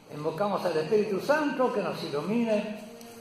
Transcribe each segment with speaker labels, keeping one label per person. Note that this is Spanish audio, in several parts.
Speaker 1: Invocamos al Espíritu Santo que nos ilumine.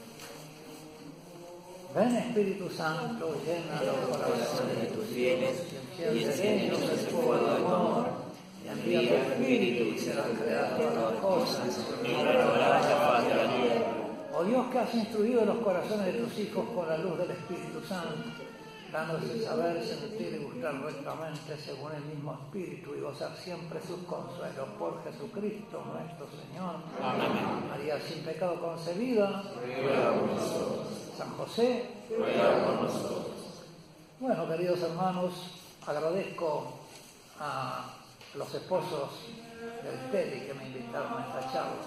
Speaker 1: Ven Espíritu Santo, llena los corazones de tus fieles y enciéndelos el fuego del amor. Envía tu Espíritu y serán creadas todas las cosas y renovarás la faz de la tierra. Oh Dios, que has instruido los corazones de tus hijos con la luz del Espíritu Santo, danos el saber, sentir y gustar rectamente según el mismo Espíritu y gozar siempre sus consuelos por Jesucristo nuestro Señor. Amén. María sin pecado concebida, ruega por nosotros. San José, ruega por nosotros. Bueno, queridos hermanos, agradezco a los esposos del Teli que me invitaron a esta charla.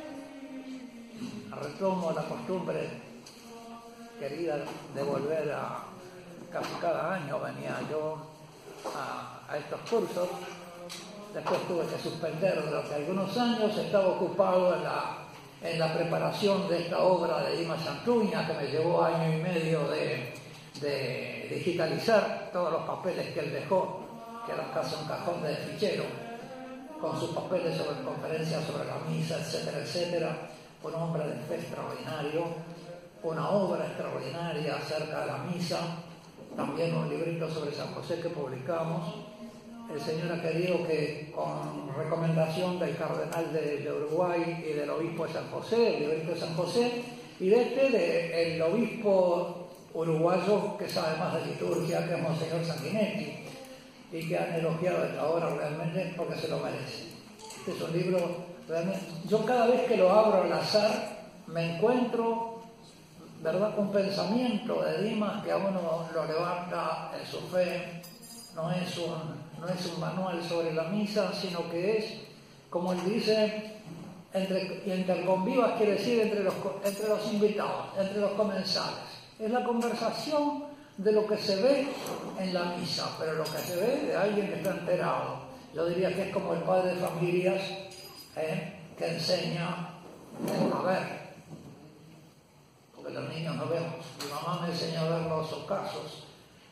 Speaker 1: Retomo la costumbre querida de volver a casi cada año venía yo a estos cursos. Después tuve que suspender durante algunos años. Estaba ocupado en la preparación de esta obra de Dimas Santuña, que me llevó año y medio de digitalizar todos los papeles que él dejó, que era casi un cajón de fichero, con sus papeles sobre conferencias sobre la misa, etcétera, etcétera. Un hombre de fe extraordinario, una obra extraordinaria acerca de la misa, también un librito sobre San José que publicamos. El Señor ha querido que, con recomendación del cardenal de Uruguay y del obispo de San José, el librito de San José, y del obispo uruguayo que sabe más de liturgia, que es Monseñor Sanguinetti, y que han elogiado esta obra realmente porque se lo merece. Este es un libro realmente. Yo cada vez que lo abro al azar me encuentro, ¿verdad?, un pensamiento de Dimas que a uno lo levanta en su fe. No es un manual sobre la misa, sino que es, como él dice, interconvivas, quiere decir entre los invitados, entre los comensales. Es la conversación de lo que se ve en la misa, pero lo que se ve de alguien que está enterado. Yo diría que es como el padre de familias que enseña a ver, porque los niños no vemos. Mi mamá me enseñó a ver los ocasos,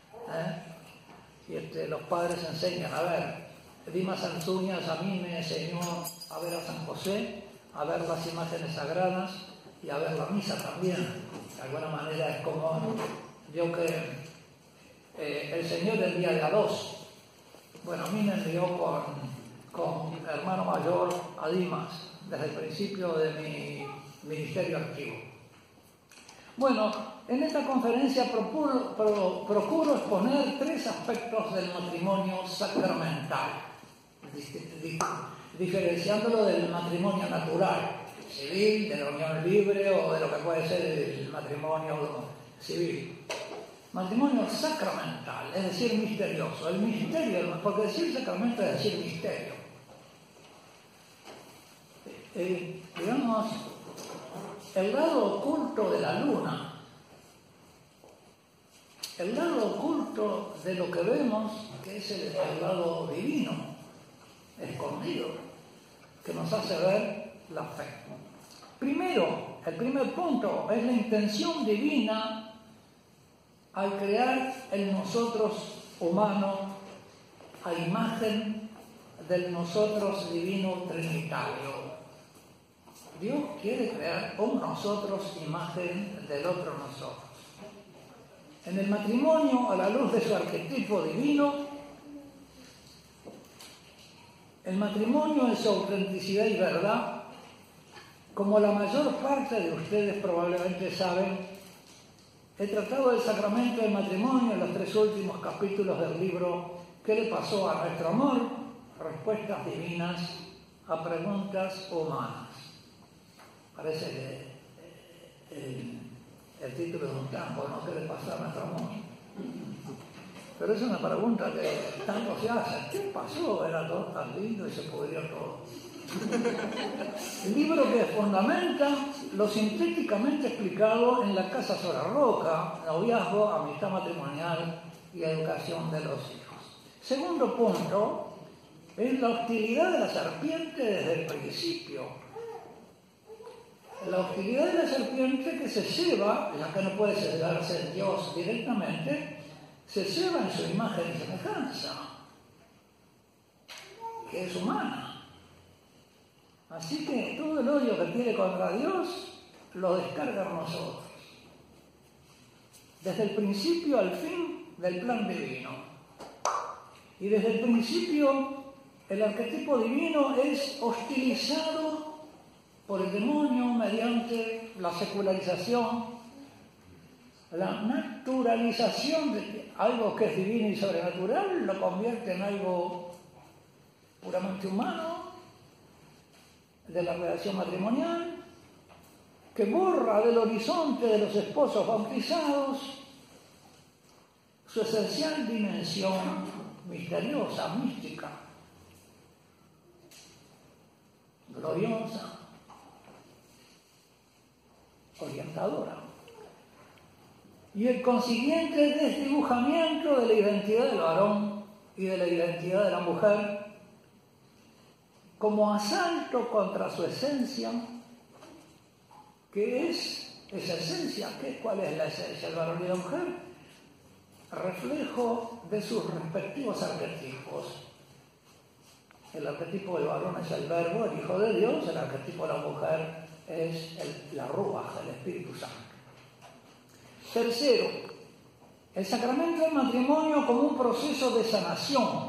Speaker 1: y los padres enseñan a ver. Dimas Santuñas a mí me enseñó a ver a San José, a ver las imágenes sagradas y a ver la misa también. De alguna manera es como yo que el Señor envía de a dos. Bueno, a mí me envió con hermano mayor a Dimas desde el principio de mi ministerio activo. Bueno, en esta conferencia procuro exponer tres aspectos del matrimonio sacramental, diferenciándolo del matrimonio natural, civil, de la unión libre o de lo que puede ser el matrimonio civil. Matrimonio sacramental, es decir, misterioso. El misterio, porque decir sacramento es decir misterio. Digamos, el lado oculto de la luna, el lado oculto de lo que vemos, que es el lado divino, escondido, que nos hace ver la fe. Primero, el primer punto es la intención divina al crear el nosotros humano a imagen del nosotros divino trinitario. Dios quiere crear un nosotros imagen del otro nosotros. En el matrimonio, a la luz de su arquetipo divino, el matrimonio en su autenticidad y verdad, como la mayor parte de ustedes probablemente saben, he tratado el sacramento del matrimonio en los 3 últimos capítulos del libro ¿Qué le pasó a nuestro amor? Respuestas divinas a preguntas humanas. Parece que el título de un tango, ¿no? ¿Qué le pasó a nuestro amor? Pero es una pregunta que tanto se hace. ¿Qué pasó? Era todo tan lindo y se pudrió todo. El libro que fundamenta lo sintéticamente explicado en La Casa sobre la Roca, noviazgo, amistad matrimonial y educación de los hijos. Segundo punto es la hostilidad de la serpiente desde el principio. La hostilidad de la serpiente que se ceba, ya que no puede cebarse en Dios directamente, se ceba en su imagen y semejanza, que es humana. Así que todo el odio que tiene contra Dios lo descarga en nosotros. Desde el principio al fin del plan divino. Y desde el principio el arquetipo divino es hostilizado por el demonio mediante la secularización, la naturalización de algo que es divino y sobrenatural, lo convierte en algo puramente humano, de la relación matrimonial, que borra del horizonte de los esposos bautizados su esencial dimensión misteriosa, mística, gloriosa, orientadora. Y el consiguiente desdibujamiento de la identidad del varón y de la identidad de la mujer como asalto contra su esencia, que es esa esencia, ¿cuál es la esencia del varón y la mujer? Reflejo de sus respectivos arquetipos. El arquetipo del varón es el verbo, el Hijo de Dios, el arquetipo de la mujer es la Ruach, el Espíritu Santo. Tercero, el sacramento del matrimonio como un proceso de sanación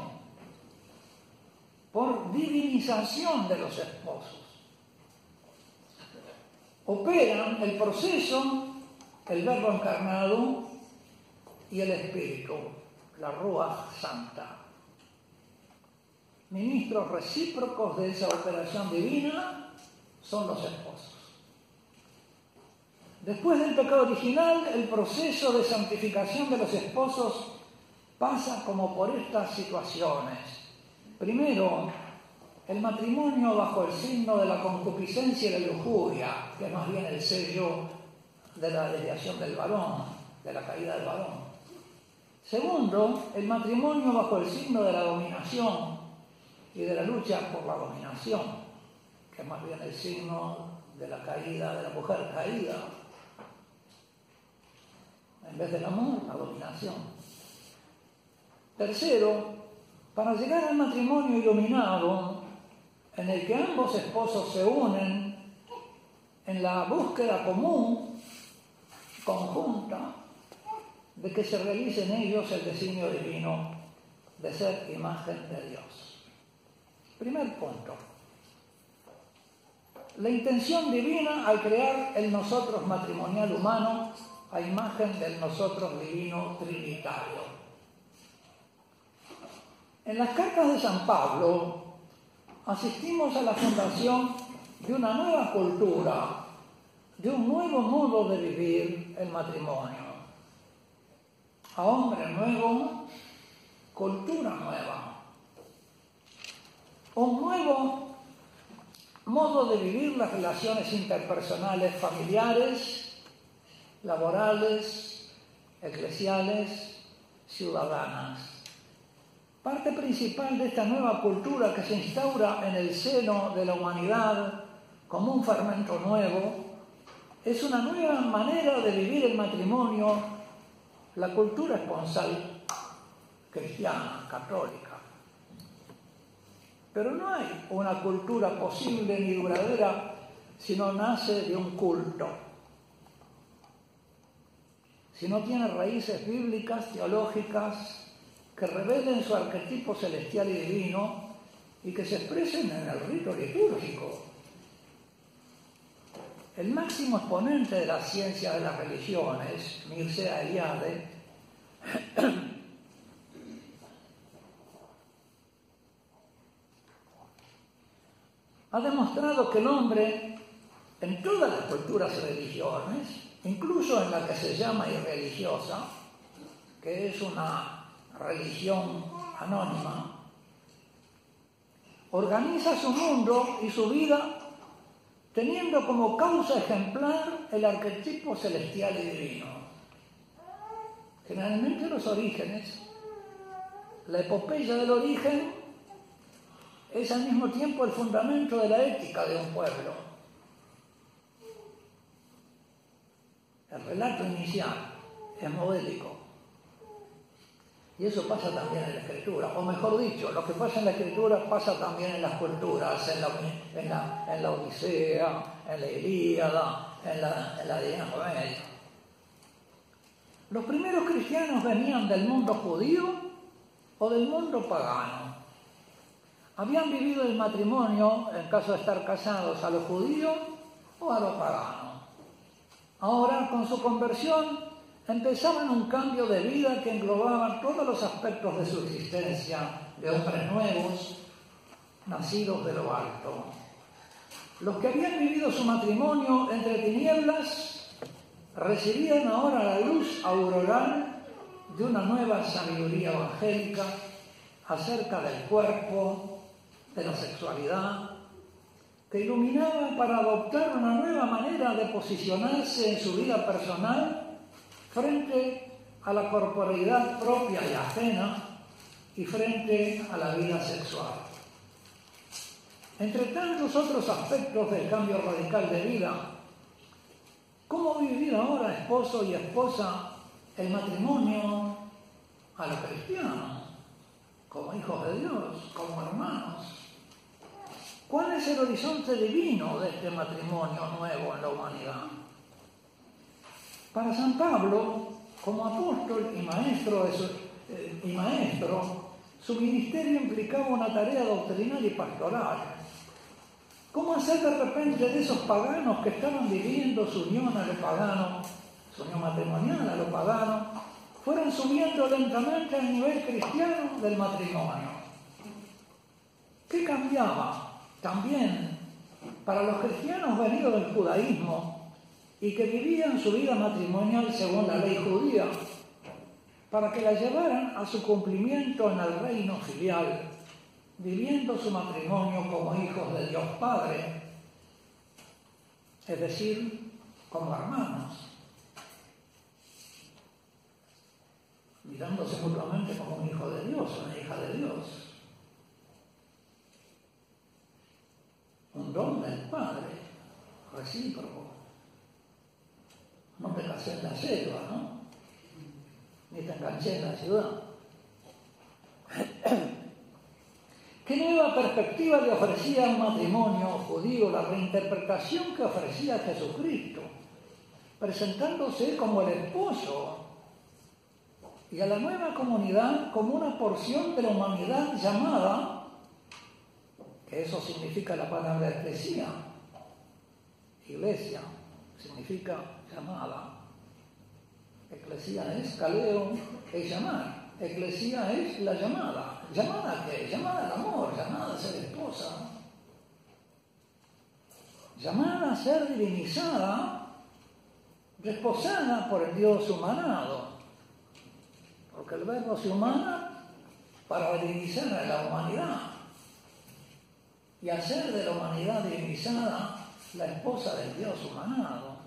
Speaker 1: por divinización de los esposos. Operan el proceso, el verbo encarnado y el Espíritu, la Ruach Santa. Ministros recíprocos de esa operación divina son los esposos. Después del pecado original, el proceso de santificación de los esposos pasa como por estas situaciones. Primero, el matrimonio bajo el signo de la concupiscencia y la lujuria, que es más bien el sello de la desviación del varón, de la caída del varón. Segundo, el matrimonio bajo el signo de la dominación y de la lucha por la dominación, que es más bien el signo de la caída de la mujer caída. En vez del amor, la dominación. Tercero, para llegar al matrimonio iluminado, en el que ambos esposos se unen en la búsqueda común, conjunta, de que se realice en ellos el designio divino de ser imagen de Dios. Primer punto. La intención divina al crear el nosotros matrimonial humano a imagen del nosotros divino trinitario. En las cartas de San Pablo asistimos a la fundación de una nueva cultura, de un nuevo modo de vivir el matrimonio. A hombre nuevo, cultura nueva. Un nuevo modo de vivir las relaciones interpersonales familiares, laborales, eclesiales, ciudadanas. Parte principal de esta nueva cultura que se instaura en el seno de la humanidad como un fermento nuevo es una nueva manera de vivir el matrimonio, la cultura esponsal cristiana, católica. Pero no hay una cultura posible ni duradera si no nace de un culto, si no tiene raíces bíblicas, teológicas, que revelen su arquetipo celestial y divino y que se expresen en el rito litúrgico. El máximo exponente de la ciencia de las religiones, Mircea Eliade, ha demostrado que el hombre, en todas las culturas y religiones, incluso en la que se llama irreligiosa, que es una religión anónima, organiza su mundo y su vida teniendo como causa ejemplar el arquetipo celestial y divino. Generalmente los orígenes, la epopeya del origen, es al mismo tiempo el fundamento de la ética de un pueblo. El relato inicial es modélico. Y eso pasa también en la Escritura, o mejor dicho, lo que pasa en la Escritura pasa también en las culturas, en la Odisea, en la Ilíada, en la Divina Comedia. Los primeros cristianos venían del mundo judío o del mundo pagano. Habían vivido el matrimonio, en caso de estar casados, a lo judío o a lo pagano. Ahora, con su conversión, empezaban un cambio de vida que englobaba todos los aspectos de su existencia, de hombres nuevos, nacidos de lo alto. Los que habían vivido su matrimonio entre tinieblas recibían ahora la luz auroral de una nueva sabiduría evangélica acerca del cuerpo, de la sexualidad, que iluminaba para adoptar una nueva manera de posicionarse en su vida personal frente a la corporeidad propia y ajena y frente a la vida sexual. Entre tantos otros aspectos del cambio radical de vida, ¿cómo vivir ahora esposo y esposa el matrimonio a lo cristiano, como hijos de Dios, como hermanos? ¿Cuál es el horizonte divino de este matrimonio nuevo en la humanidad? Para San Pablo, como apóstol y maestro, su ministerio implicaba una tarea doctrinal y pastoral. ¿Cómo hacer de repente de esos paganos que estaban viviendo su unión a lo pagano, su unión matrimonial a lo pagano, fueran subiendo lentamente al nivel cristiano del matrimonio? ¿Qué cambiaba también para los cristianos venidos del judaísmo y que vivían su vida matrimonial según la ley judía, para que la llevaran a su cumplimiento en el reino filial, viviendo su matrimonio como hijos de Dios Padre, es decir, como hermanos, mirándose mutuamente como un hijo de Dios, una hija de Dios, un don del Padre, recíproco. No te casé en la selva, ¿no? Ni te enganché en la ciudad. ¿Qué nueva perspectiva le ofrecía un matrimonio judío? La reinterpretación que ofrecía Jesucristo, presentándose como el esposo y a la nueva comunidad como una porción de la humanidad llamada, que eso significa la palabra eclesia, iglesia, significa llamada. Eclesia es kaleo, es llamar. Eclesia es la llamada. ¿Llamada a qué? Llamada al amor, llamada a ser esposa. Llamada a ser divinizada, desposada por el Dios humanado. Porque el verbo se humana para divinizar a la humanidad y hacer de la humanidad divinizada la esposa del Dios humanado.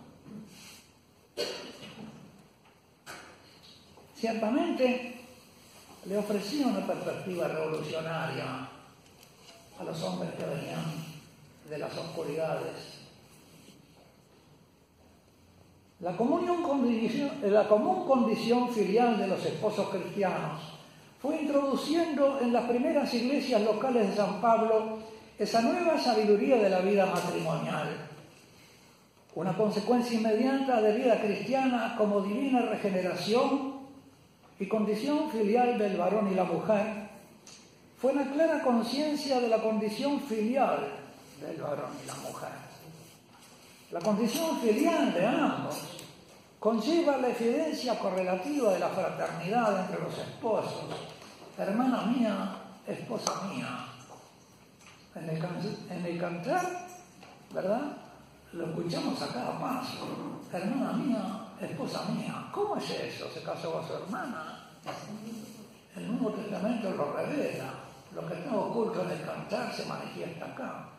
Speaker 1: Ciertamente le ofrecía una perspectiva revolucionaria a los hombres que venían de las oscuridades. La común condición filial de los esposos cristianos fue introduciendo en las primeras iglesias locales de San Pablo esa nueva sabiduría de la vida matrimonial, una consecuencia inmediata de vida cristiana como divina regeneración y condición filial del varón y la mujer, fue la clara conciencia de la condición filial del varón y la mujer. La condición filial de ambos conlleva la evidencia correlativa de la fraternidad entre los esposos. Hermana mía, esposa mía. En el cantar, ¿verdad? Lo escuchamos a cada paso. Hermana mía, esposa mía. ¿Cómo es eso? ¿Se casó con su hermana? El Nuevo Testamento lo revela. Lo que está oculto en el cantar se manifiesta acá.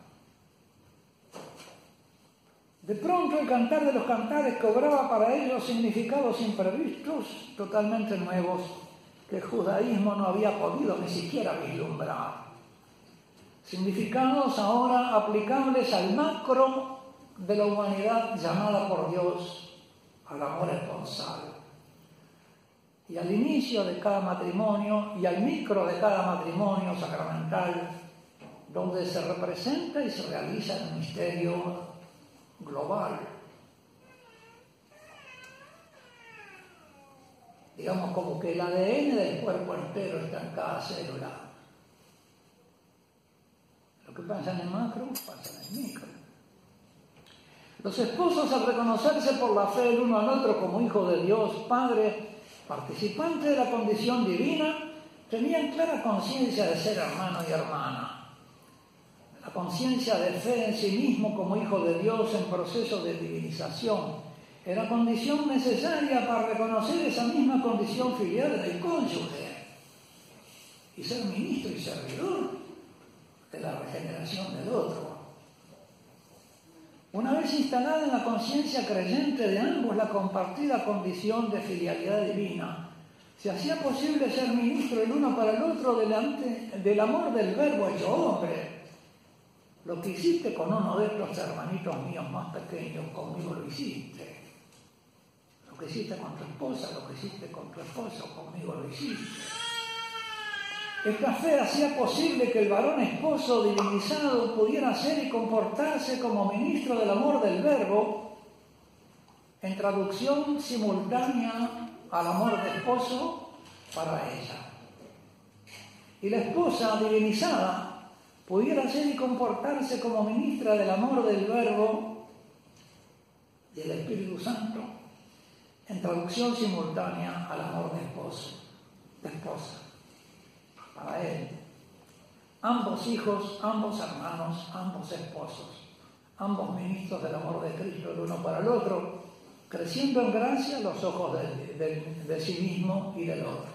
Speaker 1: De pronto el cantar de los cantares cobraba para ellos significados imprevistos, totalmente nuevos, que el judaísmo no había podido ni siquiera vislumbrar. Significados ahora aplicables al macro de la humanidad llamada por Dios al amor esponsal. y al inicio de cada matrimonio y al micro de cada matrimonio sacramental, donde se representa y se realiza el misterio global. Digamos como que el ADN del cuerpo entero está en cada célula. Lo que pasa en el macro pasa en el micro. Los esposos, al reconocerse por la fe el uno al otro como hijo de Dios, Padre, participante de la condición divina, tenían clara conciencia de ser hermano y hermana. La conciencia de fe en sí mismo como hijo de Dios en proceso de divinización era condición necesaria para reconocer esa misma condición filial del cónyuge y ser ministro y servidor de la regeneración del otro. Una vez instalada en la conciencia creyente de ambos la compartida condición de filialidad divina, se hacía posible ser ministro el uno para el otro delante del amor del Verbo hecho hombre. Lo que hiciste con uno de estos hermanitos míos más pequeños, conmigo lo hiciste. Lo que hiciste con tu esposa, lo que hiciste con tu esposo, conmigo lo hiciste. Esta fe hacía posible que el varón esposo divinizado pudiera ser y comportarse como ministro del amor del Verbo, en traducción simultánea al amor de esposo para ella. Y la esposa divinizada pudiera ser y comportarse como ministra del amor del Verbo y del Espíritu Santo, en traducción simultánea al amor de esposo, de esposa. Para él, ambos hijos, ambos hermanos, ambos esposos, ambos ministros del amor de Cristo el uno para el otro, creciendo en gracia a los ojos de sí mismo y del otro.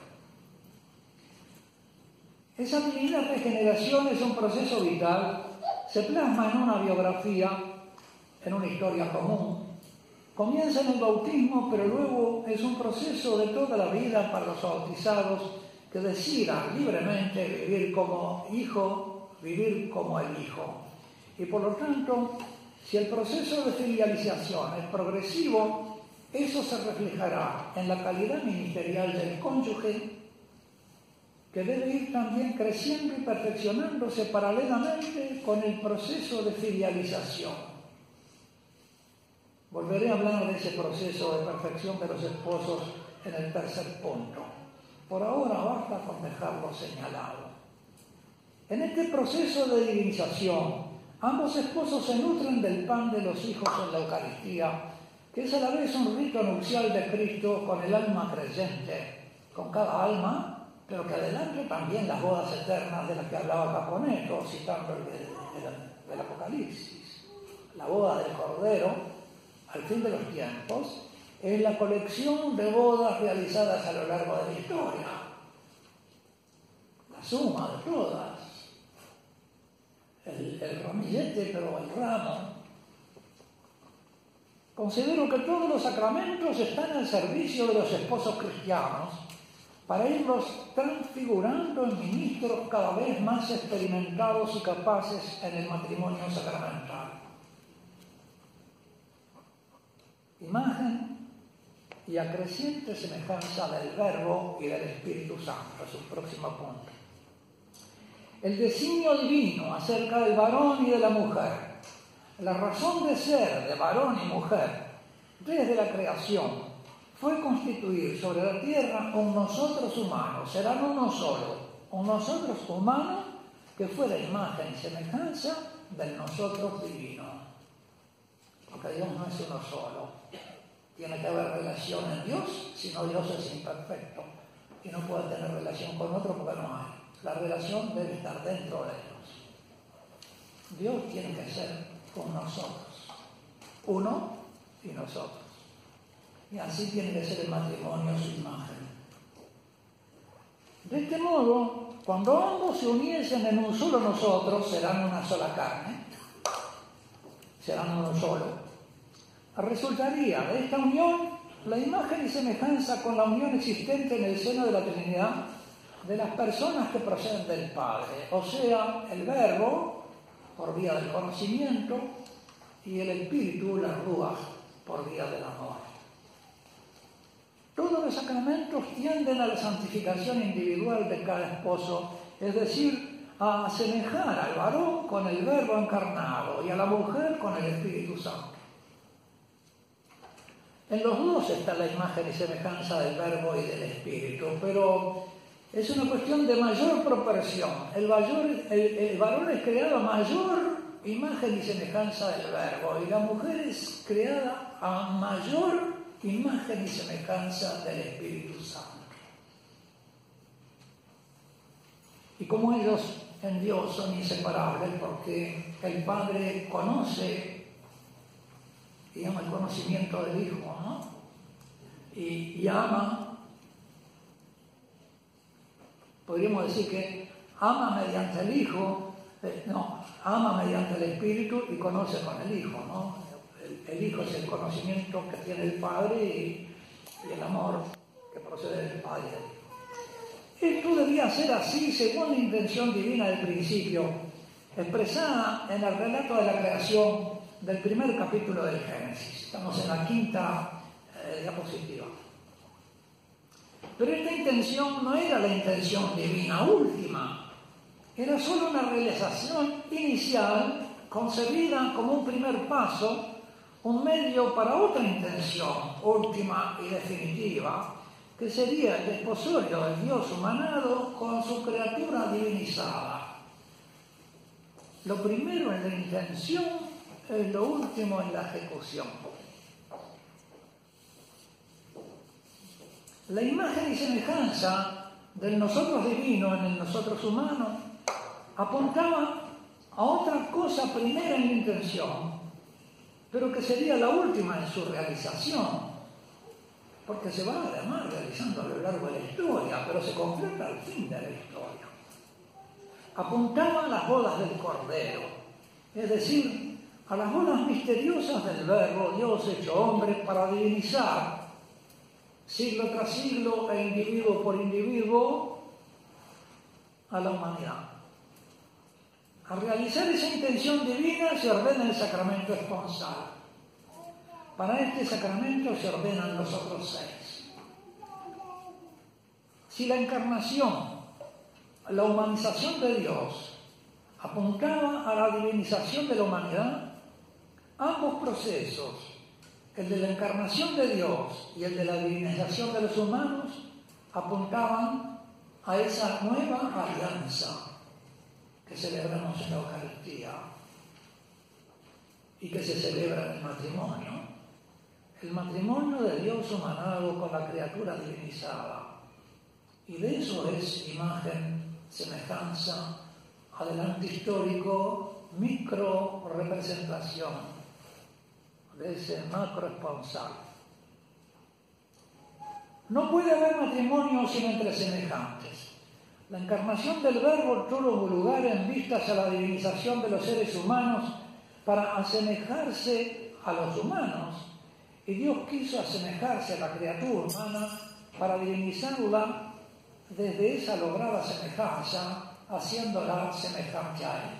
Speaker 1: Esa divina regeneración es un proceso vital, se plasma en una biografía, en una historia común. Comienza en el bautismo, pero luego es un proceso de toda la vida para los bautizados que decidan libremente vivir como hijo, vivir como el hijo. Y por lo tanto, si el proceso de filialización es progresivo, eso se reflejará en la calidad ministerial del cónyuge, que debe ir también creciendo y perfeccionándose paralelamente con el proceso de filialización. Volveré a hablar de ese proceso de perfección de los esposos en el tercer punto. Por ahora basta con dejarlo señalado. En este proceso de divinización, ambos esposos se nutren del pan de los hijos en la Eucaristía, que es a la vez un rito nupcial de Cristo con el alma creyente, con cada alma, pero que adelante también las bodas eternas de las que hablaba Caponeto, citando el Apocalipsis. La boda del Cordero, al fin de los tiempos, es la colección de bodas realizadas a lo largo de la historia. La suma de todas. El ramillete, pero el ramo. Considero que todos los sacramentos están al servicio de los esposos cristianos para irlos transfigurando en ministros cada vez más experimentados y capaces en el matrimonio sacramental. Imagen y acreciente semejanza del Verbo y del Espíritu Santo, es un próximo punto. El designio divino acerca del varón y de la mujer, la razón de ser de varón y mujer desde la creación fue constituir sobre la tierra un nosotros humano, serán uno solo, un nosotros humano que fue de imagen y semejanza del nosotros divino. Porque Dios no es uno solo. Tiene que haber relación en Dios, si no Dios es imperfecto y no puede tener relación con otro porque no hay. La relación debe estar dentro de Dios. Dios tiene que ser con nosotros, uno y nosotros. Y así tiene que ser el matrimonio su imagen. De este modo, cuando ambos se uniesen en un solo nosotros, serán una sola carne, serán uno solo. Resultaría de esta unión la imagen y semejanza con la unión existente en el seno de la Trinidad de las personas que proceden del Padre, o sea, el Verbo, por vía del conocimiento, y el Espíritu, la Ruach, por vía del amor. todos los sacramentos tienden a la santificación individual de cada esposo, es decir, a asemejar al varón con el Verbo encarnado y a la mujer con el Espíritu Santo. En los dos está la imagen y semejanza del Verbo y del Espíritu, pero es una cuestión de mayor proporción. El varón es creado a mayor imagen y semejanza del Verbo, y la mujer es creada a mayor imagen y semejanza del Espíritu Santo. Y como ellos en Dios son inseparables, porque el Padre conoce, digamos, el conocimiento del Hijo, ¿no? Y ama, podríamos decir que ama mediante el Hijo, ama mediante el Espíritu y conoce con el Hijo, ¿no? El Hijo es el conocimiento que tiene el Padre y el amor que procede del Padre. Esto debía ser así según la intención divina del principio, expresada en el relato de la creación del primer capítulo del Génesis. Estamos en la quinta diapositiva. Pero esta intención no era la intención divina última, era solo una realización inicial concebida como un primer paso, un medio para otra intención última y definitiva, que sería el desposorio del Dios humanado con su criatura divinizada. Lo primero en la intención es lo último en la ejecución. La imagen y semejanza del nosotros divino en el nosotros humano apuntaba a otra cosa primera en la intención, pero que sería la última en su realización, porque se va además realizando a lo largo de la historia, pero se completa al fin de la historia. Apuntaba a las bodas del Cordero, es decir, a las bodas misteriosas del Verbo Dios hecho hombre para divinizar, siglo tras siglo e individuo por individuo, a la humanidad. Al realizar esa intención divina se ordena el sacramento esponsal. Para este sacramento se ordenan los otros 6. Si la encarnación, la humanización de Dios, apuntaba a la divinización de la humanidad, ambos procesos, el de la encarnación de Dios y el de la divinización de los humanos, apuntaban a esa nueva alianza que celebramos en la Eucaristía y que se celebra en el matrimonio. El matrimonio de Dios humanado con la criatura divinizada. Y de eso es imagen, semejanza, adelante histórico, micro representación de ese macro esponsal. No puede haber matrimonio sin entre semejantes. La encarnación del Verbo tuvo lugar en vistas a la divinización de los seres humanos para asemejarse a los humanos. Y Dios quiso asemejarse a la criatura humana para divinizarla desde esa lograda semejanza, haciéndola semejante a Él.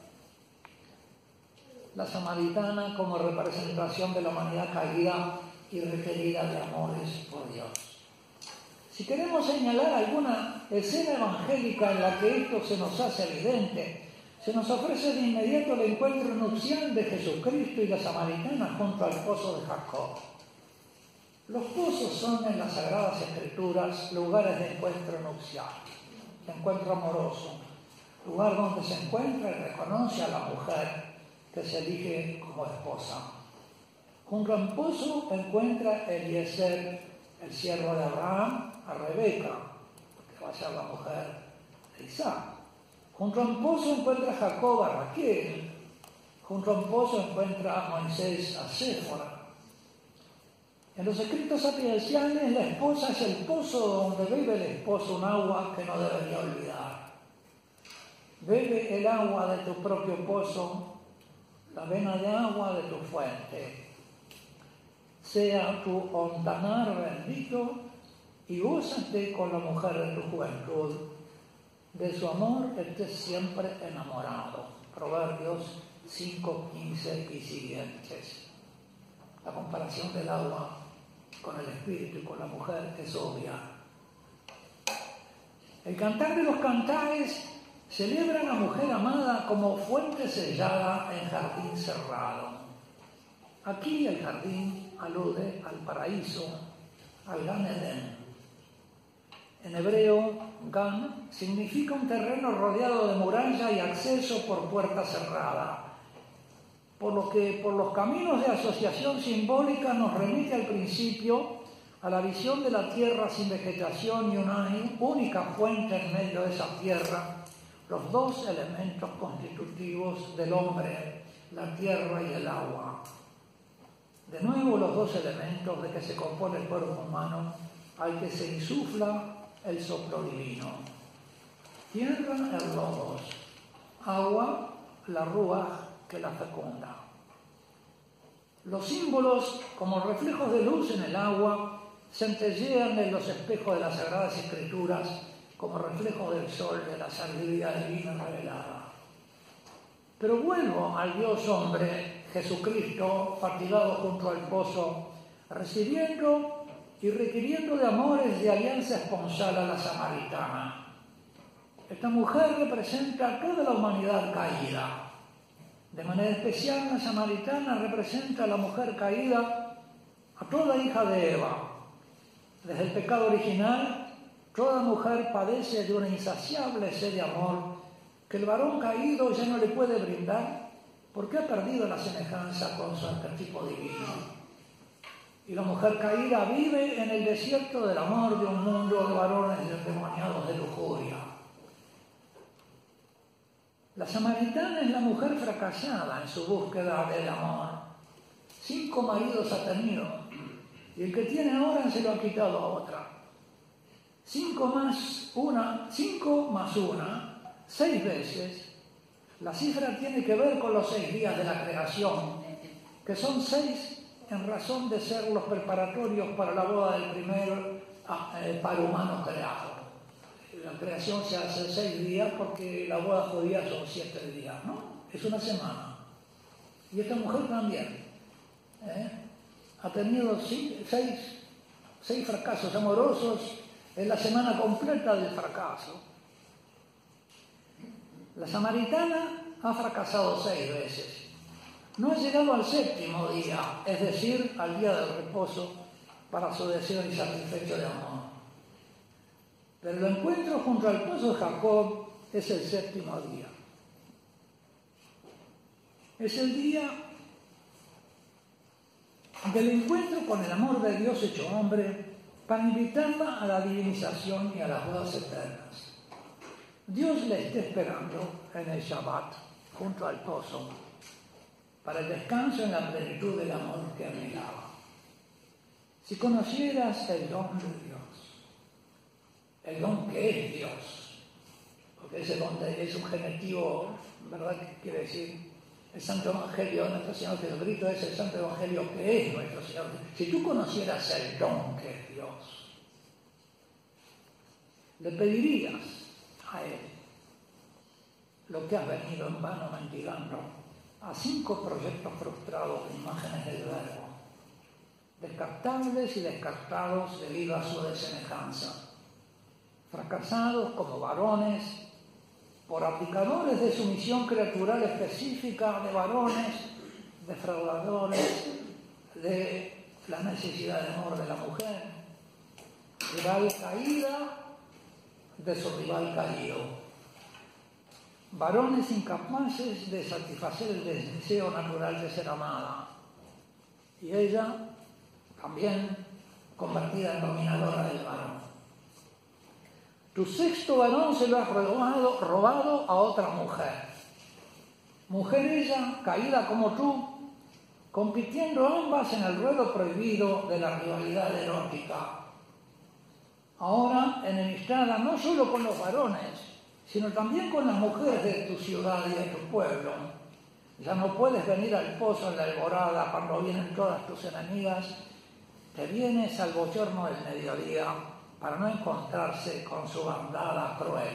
Speaker 1: La samaritana como representación de la humanidad caída y requerida de amores por Dios. Si queremos señalar alguna escena evangélica en la que esto se nos hace evidente, se nos ofrece de inmediato el encuentro nupcial de Jesucristo y la samaritana junto al pozo de Jacob. Los pozos son en las Sagradas Escrituras lugares de encuentro nupcial, de encuentro amoroso, lugar donde se encuentra y reconoce a la mujer que se elige como esposa. Junto al pozo encuentra Eliezer, el siervo de Abraham, a Rebeca, que va a ser la mujer de Isaac. Junto a un pozo encuentra a Jacob a Raquel. Junto a un pozo encuentra a Moisés a Séfora. En los escritos sapienciales, la esposa es el pozo donde bebe el esposo, un agua que no debería olvidar. Bebe el agua de tu propio pozo, la vena de agua de tu fuente. Sea tu hontanar bendito y gózate con la mujer de tu juventud. De su amor estés siempre enamorado. Proverbios 5, 15 y siguientes. La comparación del agua con el espíritu y con la mujer es obvia. El Cantar de los Cantares celebra a la mujer amada como fuente sellada en jardín cerrado. Aquí el jardín alude al paraíso, al Gan Edén. En hebreo, Gan significa un terreno rodeado de muralla y acceso por puerta cerrada, por lo que por los caminos de asociación simbólica nos remite al principio a la visión de la tierra sin vegetación y una única fuente en medio de esa tierra, los dos elementos constitutivos del hombre, la tierra y el agua. De nuevo los dos elementos de que se compone el cuerpo humano al que se insufla el soplo divino. Tierra, el logos; agua, la ruaj que la fecunda. Los símbolos, como reflejos de luz en el agua, centellean en los espejos de las Sagradas Escrituras como reflejo del sol de la sabiduría divina revelada. Pero vuelvo al Dios hombre, Jesucristo, fatigado junto al pozo, recibiendo y requiriendo de amores de alianza esponsal a la samaritana. Esta mujer representa a toda la humanidad caída. De manera especial, la samaritana representa a la mujer caída, a toda hija de Eva. Desde el pecado original, toda mujer padece de una insaciable sed de amor que el varón caído ya no le puede brindar porque ha perdido la semejanza con su arquetipo divino. Y la mujer caída vive en el desierto del amor de un mundo de varones endemoniados de lujuria. La samaritana es la mujer fracasada en su búsqueda del amor. 5 maridos ha tenido, y el que tiene ahora se lo ha quitado a otra. 5 más 1, 6 veces. La cifra tiene que ver con los 6 días de la creación, que son 6 en razón de ser los preparatorios para la boda del primer par humano creado. La creación se hace 6 días porque la boda judía son 7 días, ¿no? Es una semana. Y esta mujer también ha tenido 6 fracasos amorosos en la semana completa del fracaso. La samaritana ha fracasado 6 veces. No ha llegado al 7º día, es decir, al día del reposo, para su deseo insatisfecho de amor. Pero el encuentro junto al pozo de Jacob es el 7º día. Es el día del encuentro con el amor de Dios hecho hombre para invitarla a la divinización y a las bodas eternas. Dios le está esperando en el Shabbat, junto al pozo, para el descanso en la plenitud del amor que anhelaba. Si conocieras el don de Dios, el don que es Dios, porque ese don es un genitivo, ¿verdad? ¿Qué quiere decir? El Santo Evangelio de nuestro Señor Jesucristo es el Santo Evangelio que es nuestro Señor. Si tú conocieras el don que es Dios, le pedirías a Él lo que has venido en vano mendigando a 5 proyectos frustrados de imágenes del Verbo, descartables y descartados debido a su desemejanza, fracasados como varones, por aplicadores de su misión criatural específica de varones, defraudadores de la necesidad de amor de la mujer, rival caída de su rival caído, varones incapaces de satisfacer el deseo natural de ser amada, y ella también convertida en dominadora del varón. Tu 6º varón se lo has robado a otra mujer. Mujer ella, caída como tú, compitiendo ambas en el ruedo prohibido de la rivalidad erótica. Ahora enemistada no solo con los varones, sino también con las mujeres de tu ciudad y de tu pueblo. Ya no puedes venir al pozo en la alborada cuando vienen todas tus enemigas. Te vienes al bochorno del mediodía para no encontrarse con su bandada cruel.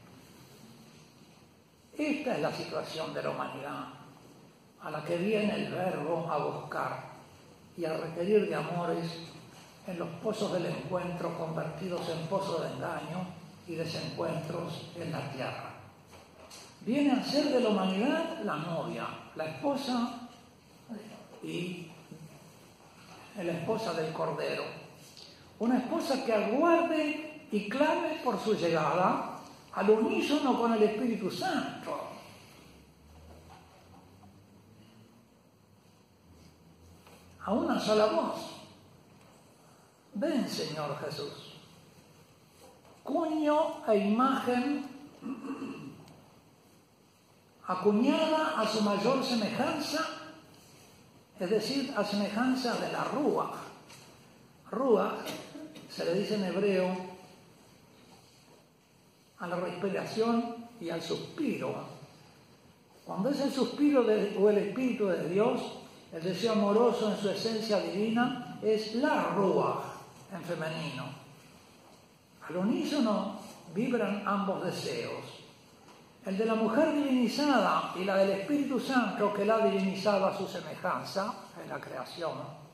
Speaker 1: Esta es la situación de la humanidad, a la que viene el Verbo a buscar y a requerir de amores en los pozos del encuentro convertidos en pozos de engaño y desencuentros en la tierra. Viene a ser de la humanidad la novia, la esposa y la esposa del Cordero. Una esposa que aguarde y clame por su llegada al unísono con el Espíritu Santo. A una sola voz. Ven, Señor Jesús. Cuño e imagen acuñada a su mayor semejanza, es decir, a semejanza de la Ruach. Ruach se le dice en hebreo a la respiración y al suspiro. Cuando es el suspiro o el Espíritu de Dios, el deseo amoroso en su esencia divina es la Ruach en femenino. Al unísono vibran ambos deseos. El de la mujer divinizada y la del Espíritu Santo que la ha divinizado a su semejanza en la creación.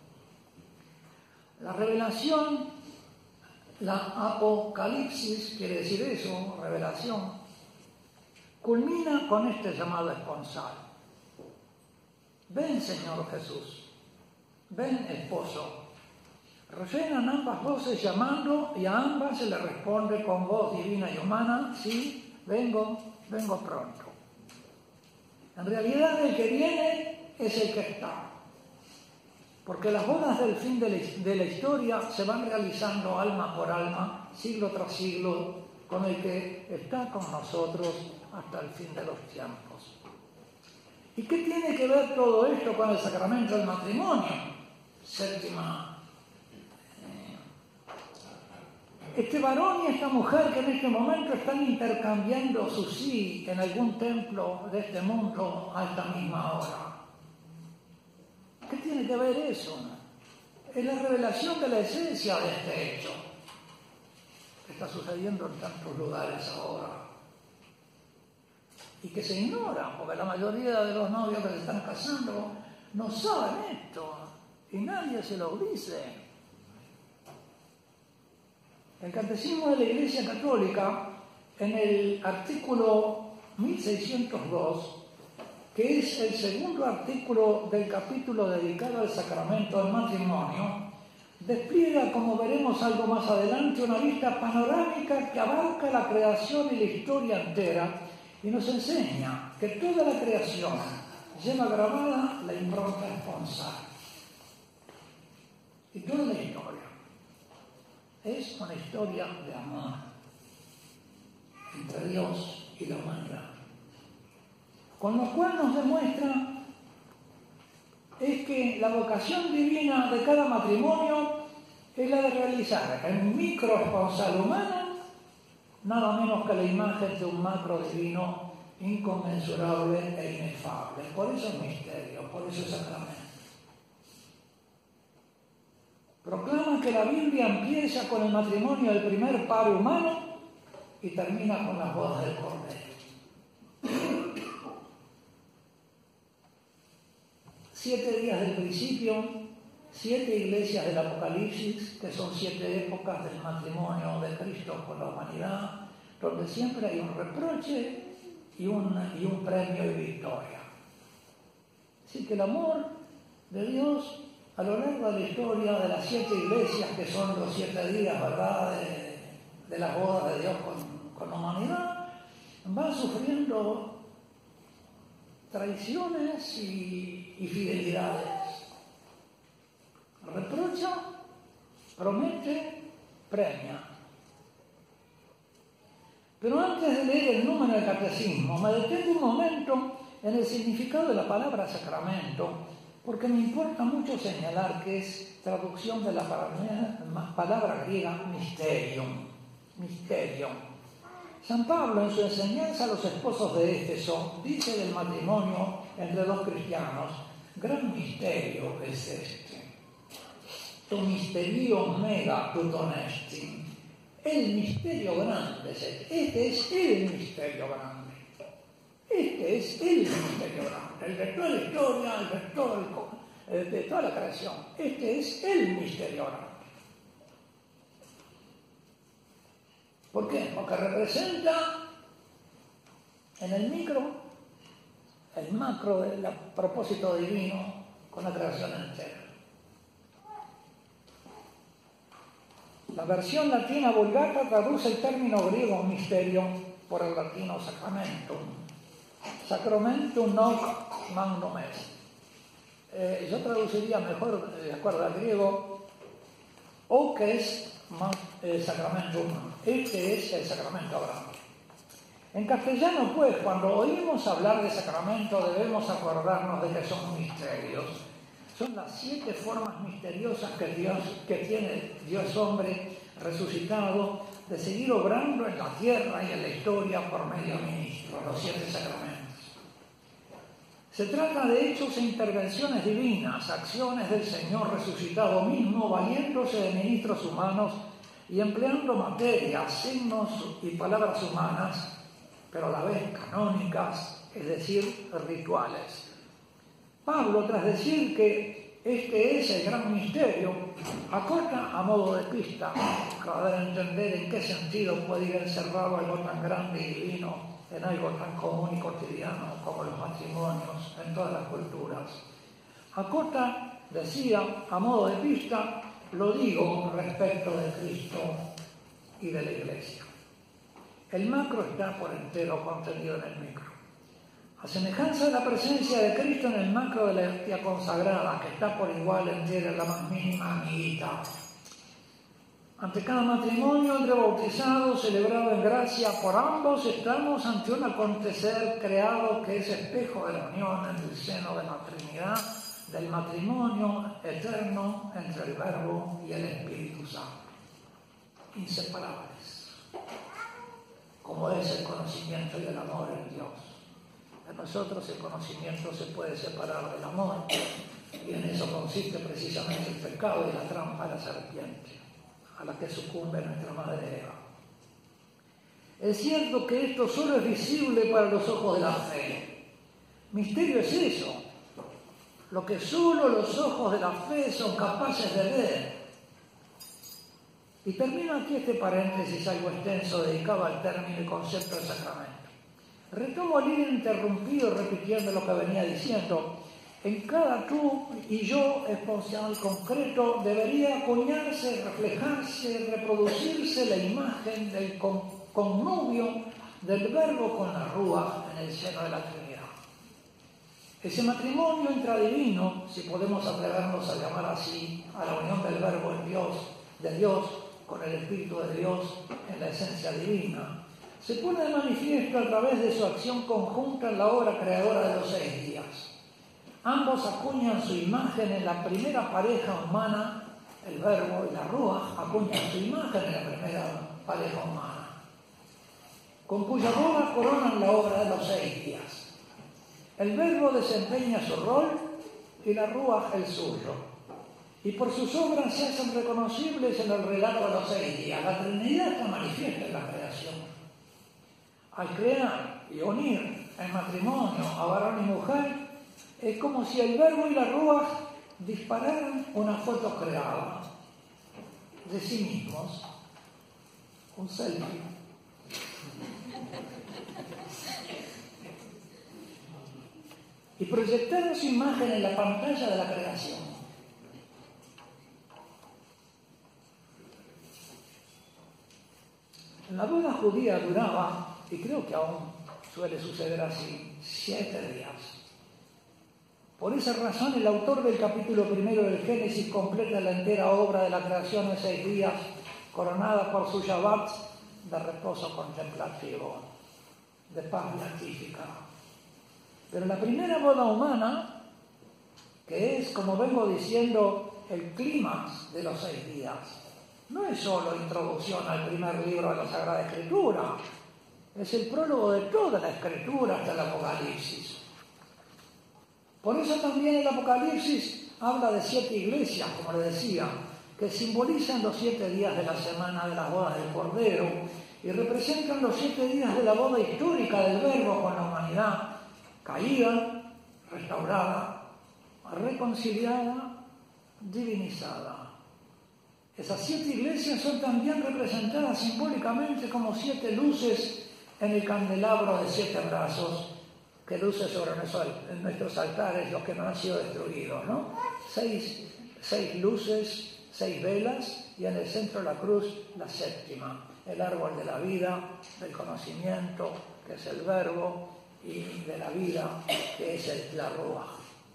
Speaker 1: La revelación, la apocalipsis, quiere decir eso, revelación, culmina con este llamado esponsal. Ven, Señor Jesús, ven, esposo. Resuenan ambas voces llamando y a ambas se le responde con voz divina y humana, sí, vengo pronto. En realidad el que viene es el que está, porque las bodas del fin de la historia se van realizando alma por alma, siglo tras siglo, con el que está con nosotros hasta el fin de los tiempos. ¿Y qué tiene que ver todo esto con el sacramento del matrimonio? Séptima. Este varón y esta mujer que en este momento están intercambiando su sí en algún templo de este mundo a esta misma hora. ¿Qué tiene que ver eso? Es la revelación de la esencia de este hecho que está sucediendo en tantos lugares ahora y que se ignora, porque la mayoría de los novios que se están casando no saben esto y nadie se lo dice. El Catecismo de la Iglesia Católica, en el artículo 1602, que es el segundo artículo del capítulo dedicado al sacramento del matrimonio, despliega, como veremos algo más adelante, una vista panorámica que abarca la creación y la historia entera y nos enseña que toda la creación lleva grabada la impronta esponsal. Y toda la historia es una historia de amor entre Dios y la humanidad. Con lo cual nos demuestra es que la vocación divina de cada matrimonio es la de realizar en microesponsal humana nada menos que la imagen de un macro divino inconmensurable e inefable. Por eso es misterio, por eso es sacramento. Proclama que la Biblia empieza con el matrimonio del primer par humano y termina con las bodas del Cordero. 7 días del principio, 7 iglesias del Apocalipsis, que son 7 épocas del matrimonio de Cristo con la humanidad, donde siempre hay un reproche y un premio y victoria. Así que el amor de Dios a lo largo de la historia de las 7 iglesias, que son los 7 días, ¿verdad?, de las bodas de Dios con la humanidad, va sufriendo traiciones y fidelidades. Reprocha, promete, premia. Pero antes de leer el número del catecismo, me detengo un momento en el significado de la palabra sacramento, porque me importa mucho señalar que es traducción de la palabra griega mysterium. Mysterium. San Pablo, en su enseñanza a los esposos de Éfeso, dice del matrimonio entre dos cristianos: gran misterio es este. To misterio mega tutonesti. El misterio grande es este. Este es el misterio grande. Este es el misterio grande. El de toda la historia, el de toda la creación. Este es el misterio grande. ¿Por qué? Porque representa en el micro el macro del propósito divino con la creación entera. La versión latina Vulgata traduce el término griego misterio por el latino sacramentum. Sacramentum noc magnum est. Yo traduciría mejor, de acuerdo al griego, hoc est sacramentum, este es el sacramento Abraham. En castellano, pues, cuando oímos hablar de sacramento debemos acordarnos de que son misterios. Son las 7 formas misteriosas que tiene Dios hombre resucitado de seguir obrando en la tierra y en la historia por medio ministro, los 7 sacramentos. Se trata de hechos e intervenciones divinas, acciones del Señor resucitado mismo, valiéndose de ministros humanos y empleando materias, signos y palabras humanas, pero a la vez canónicas, es decir, rituales. Pablo, tras decir que este es el gran misterio, acota a modo de pista para dar a entender en qué sentido puede ir encerrado algo tan grande y divino en algo tan común y cotidiano como los matrimonios en todas las culturas. Acota, decía, a modo de pista, lo digo respecto de Cristo y de la Iglesia. El macro está por entero contenido en el micro. A semejanza de la presencia de Cristo en el macro de la hostia consagrada, que está por igual entera en la más mínima amiguita. Ante cada matrimonio entre bautizados, celebrado en gracia por ambos, estamos ante un acontecer creado que es espejo de la unión en el seno de la Trinidad, del matrimonio eterno entre el Verbo y el Espíritu Santo. Inseparables, como es el conocimiento y el amor en Dios. En nosotros el conocimiento se puede separar del amor, y en eso consiste precisamente el pecado y la trampa de la serpiente, a la que sucumbe nuestra madre Eva. Es cierto que esto solo es visible para los ojos de la fe. Misterio es eso, lo que solo los ojos de la fe son capaces de ver. Y termino aquí este paréntesis algo extenso dedicado al término y concepto del sacramento. Retomo el hilo interrumpido repitiendo lo que venía diciendo. En cada tú y yo exponencial concreto debería acuñarse, reflejarse, reproducirse la imagen del connubio del Verbo con la Rúa en el seno de la Trinidad. Ese matrimonio intradivino, si podemos atrevernos a llamar así, a la unión del Verbo en Dios, de Dios con el Espíritu de Dios en la esencia divina, se pone de manifiesto a través de su acción conjunta en la obra creadora de los 6 días. Ambos acuñan su imagen en la primera pareja humana, el Verbo y la Rúa acuñan su imagen en la primera pareja humana, con cuya boda coronan la obra de los 6 días. El Verbo desempeña su rol y la Rúa el suyo, y por sus obras se hacen reconocibles en el relato de los 6 días. La Trinidad está manifiesta en la creación. Al crear y unir en matrimonio a varón y mujer, es como si el Verbo y la Rúa dispararan una foto creada de sí mismos, un selfie. Y proyectaron su imagen en la pantalla de la creación. La boda judía duraba, y creo que aún suele suceder así, 7 días. Por esa razón, el autor del capítulo 1 del Génesis completa la entera obra de la creación en 6 días, coronada por su Shabbat de reposo contemplativo, de paz beatífica. Pero la primera boda humana, que es, como vengo diciendo, el clímax de los 6 días, no es solo introducción al primer libro de la Sagrada Escritura, es el prólogo de toda la Escritura hasta el Apocalipsis. Por eso también el Apocalipsis habla de 7 iglesias, como le decía, que simbolizan los 7 días de la semana de las bodas del Cordero y representan los 7 días de la boda histórica del Verbo con la humanidad, caída, restaurada, reconciliada, divinizada. Esas 7 iglesias son también representadas simbólicamente como 7 luces en el candelabro de 7 brazos que luce sobre nuestros altares, los que no han sido destruidos, ¿no? 6 luces, 6 velas, y en el centro de la cruz la 7ª, el árbol de la vida, del conocimiento, que es el verbo, y de la vida, que es la ruaj.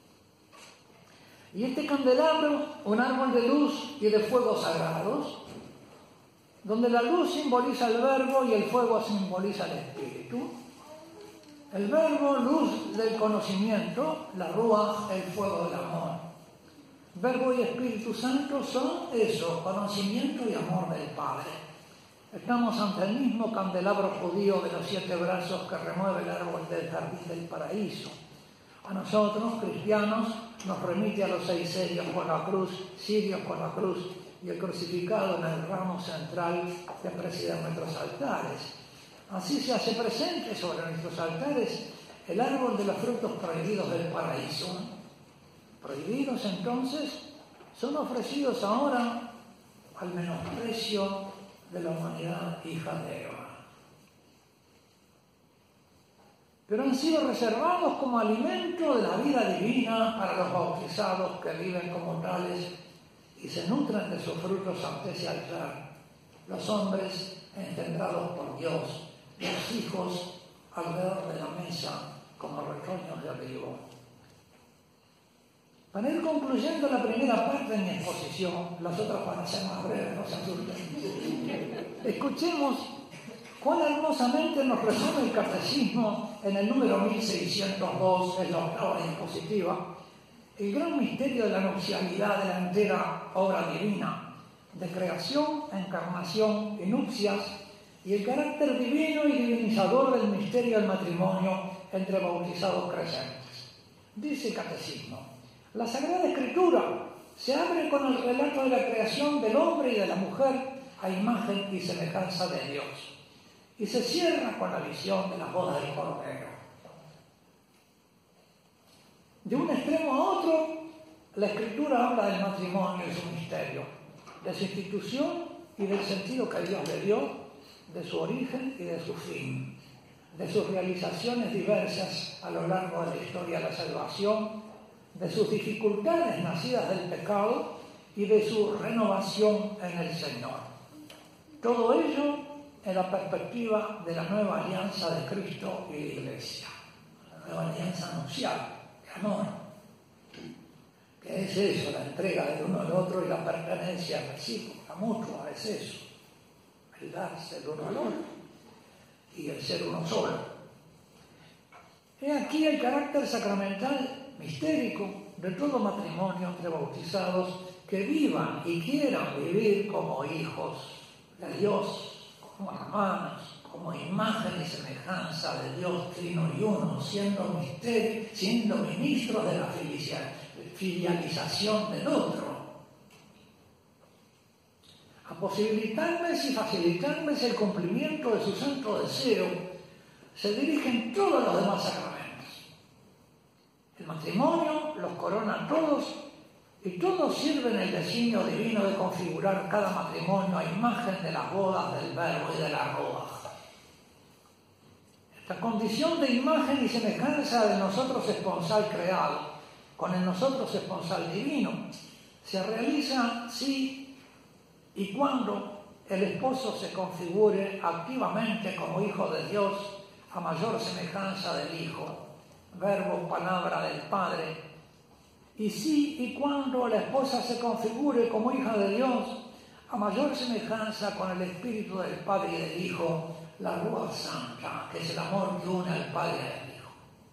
Speaker 1: Y este candelabro, un árbol de luz y de fuego sagrados, donde la luz simboliza el verbo y el fuego simboliza el espíritu. El verbo, luz del conocimiento, la ruaj, el fuego del amor. Verbo y Espíritu Santo son eso, conocimiento y amor del Padre. Estamos ante el mismo candelabro judío de los 7 brazos que remueve el árbol del jardín del paraíso. A nosotros, cristianos, nos remite a los 6 cirios con la cruz y el crucificado en el ramo central que preside nuestros altares. Así se hace presente sobre nuestros altares el árbol de los frutos prohibidos del paraíso. Prohibidos entonces son ofrecidos ahora al menosprecio de la humanidad hija de Eva. Pero han sido reservados como alimento de la vida divina para los bautizados que viven como tales y se nutren de sus frutos ante ese altar. Los hombres engendrados por Dios, los hijos alrededor de la mesa como retoños de olivo. Para ir concluyendo la primera parte de mi exposición, las otras van a ser más breves, no se asusten. Escuchemos cuán hermosamente nos resume el catecismo en el número 1602, en la 8ª diapositiva, el gran misterio de la nupcialidad de la entera obra divina, de creación, encarnación y nupcias, y el carácter divino y divinizador del misterio del matrimonio entre bautizados creyentes. Dice el catecismo: la Sagrada Escritura se abre con el relato de la creación del hombre y de la mujer a imagen y semejanza de Dios, y se cierra con la visión de la boda del Cordero. De un extremo a otro, la Escritura habla del matrimonio y su misterio, de su institución y del sentido que Dios le dio, de su origen y de su fin, de sus realizaciones diversas a lo largo de la historia de la salvación, de sus dificultades nacidas del pecado y de su renovación en el Señor. Todo ello en la perspectiva de la nueva alianza de Cristo y la Iglesia, la nueva alianza nupcial, de amor, que es eso, la entrega del uno al otro y la pertenencia recíproca, mutua, es eso, el darse el uno al otro y el ser uno solo. He aquí el carácter sacramental mistérico de todo matrimonio entre bautizados que vivan y quieran vivir como hijos de Dios, como hermanos, como imagen y semejanza de Dios trino y uno, siendo ministros de la filialización del otro. A posibilitarles y facilitarles el cumplimiento de su santo deseo, se dirigen todos los demás sacramentos. El matrimonio los corona a todos y todos sirven el designio divino de configurar cada matrimonio a imagen de las bodas del Verbo y de la ruaj. Esta condición de imagen y semejanza del nosotros esponsal creado con el nosotros esponsal divino se realiza si y cuando el esposo se configure activamente como hijo de Dios a mayor semejanza del Hijo, verbo, palabra del Padre, y si y cuando la esposa se configure como hija de Dios a mayor semejanza con el Espíritu del Padre y del Hijo, la Ruaj Santa, que es el amor que une al Padre y al Hijo.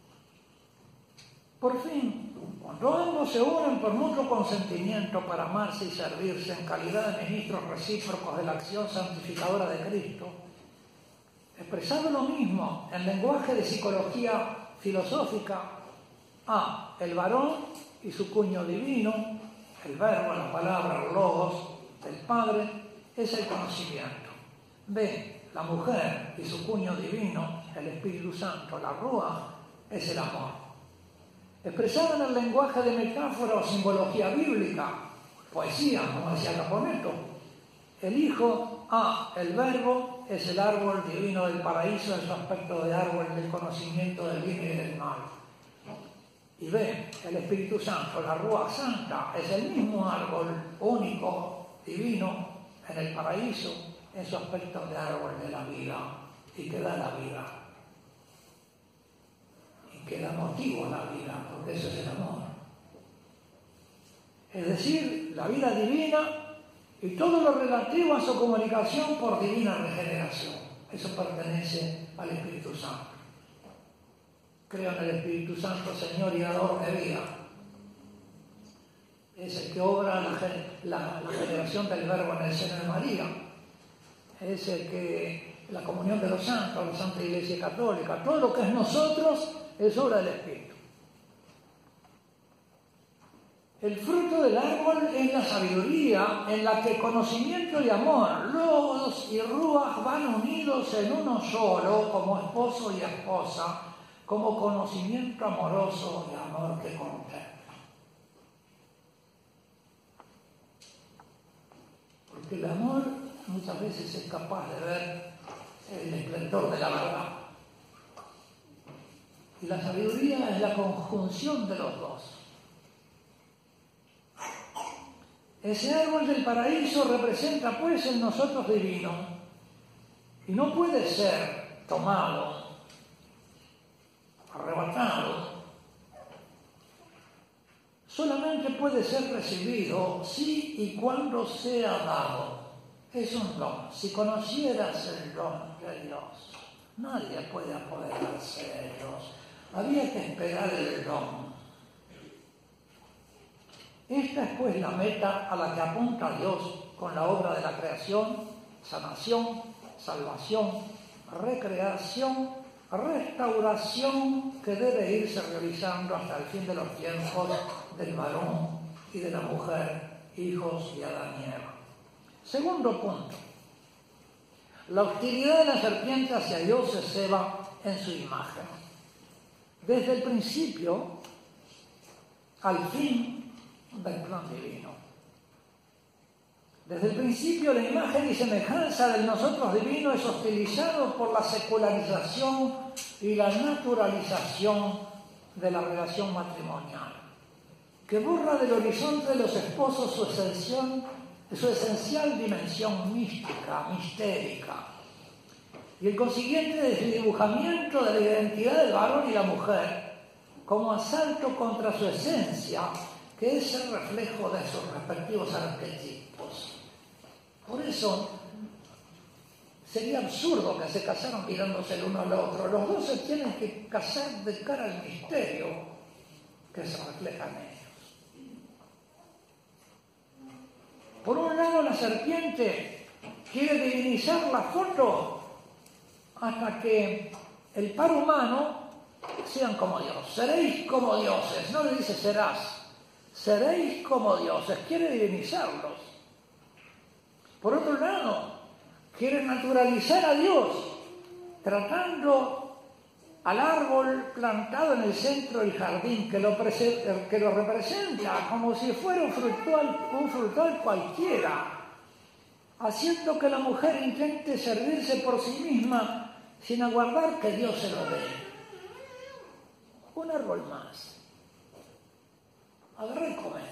Speaker 1: Por fin, cuando ambos se unen por mutuo consentimiento para amarse y servirse en calidad de ministros recíprocos de la acción santificadora de Cristo, expresado lo mismo en lenguaje de psicología filosófica, A, el varón y su cuño divino, el verbo, la palabra, logos del Padre, es el conocimiento. B, la mujer y su cuño divino, el Espíritu Santo, la ruaj, es el amor. Expresado en el lenguaje de metáfora o simbología bíblica, poesía, como decía Caponetto, El Hijo, el Verbo, es el árbol divino del paraíso en su aspecto de árbol del conocimiento del bien y del mal. Y B, el Espíritu Santo, la Rúa Santa, es el mismo árbol único, divino, en el paraíso, en su aspecto de árbol de la vida, y que da la vida, y que da motivo a la vida, porque eso es el amor. Es decir, la vida divina y todo lo relativo a su comunicación por divina regeneración. Eso pertenece al Espíritu Santo. Creo en el Espíritu Santo, Señor y dador de vida. Es el que obra la generación del Verbo en el seno de María. Es el que, la comunión de los santos, la Santa Iglesia Católica, todo lo que es nosotros es obra del Espíritu. El fruto del árbol es la sabiduría en la que conocimiento y amor, logos y rúas van unidos en uno solo como esposo y esposa, como conocimiento amoroso y amor que contempla. Porque el amor muchas veces es capaz de ver el esplendor de la verdad. Y la sabiduría es la conjunción de los dos. Ese árbol del paraíso representa pues el nosotros divino y no puede ser tomado, arrebatado. Solamente puede ser recibido si y cuando sea dado. Es un don. Si conocieras el don de Dios, nadie puede apoderarse de Dios. Había que esperar el don. Esta es pues la meta a la que apunta Dios con la obra de la creación, sanación, salvación, recreación, restauración que debe irse realizando hasta el fin de los tiempos del varón y de la mujer, hijos de Adán y Eva. Segundo punto. La hostilidad de la serpiente hacia Dios se ceba en su imagen. Desde el principio al fin del plan divino. Desde el principio la imagen y semejanza del nosotros divino es hostilizado por la secularización y la naturalización de la relación matrimonial, que borra del horizonte de los esposos su esencial dimensión mística, mistérica, y el consiguiente desdibujamiento de la identidad del varón y la mujer como asalto contra su esencia, que es el reflejo de sus respectivos arquetipos. Por eso sería absurdo que se casaran mirándose el uno al otro. Los dos se tienen que casar de cara al misterio que se refleja en ellos. Por un lado, la serpiente quiere divinizar la foto hasta que el par humano sean como Dios. Seréis como dioses. No le dice serás. Seréis como dioses, quiere divinizarlos. Por otro lado, quiere naturalizar a Dios, tratando al árbol plantado en el centro del jardín, que lo representa como si fuera un frutal cualquiera, haciendo que la mujer intente servirse por sí misma sin aguardar que Dios se lo dé. Un árbol más. Agarrar y comer.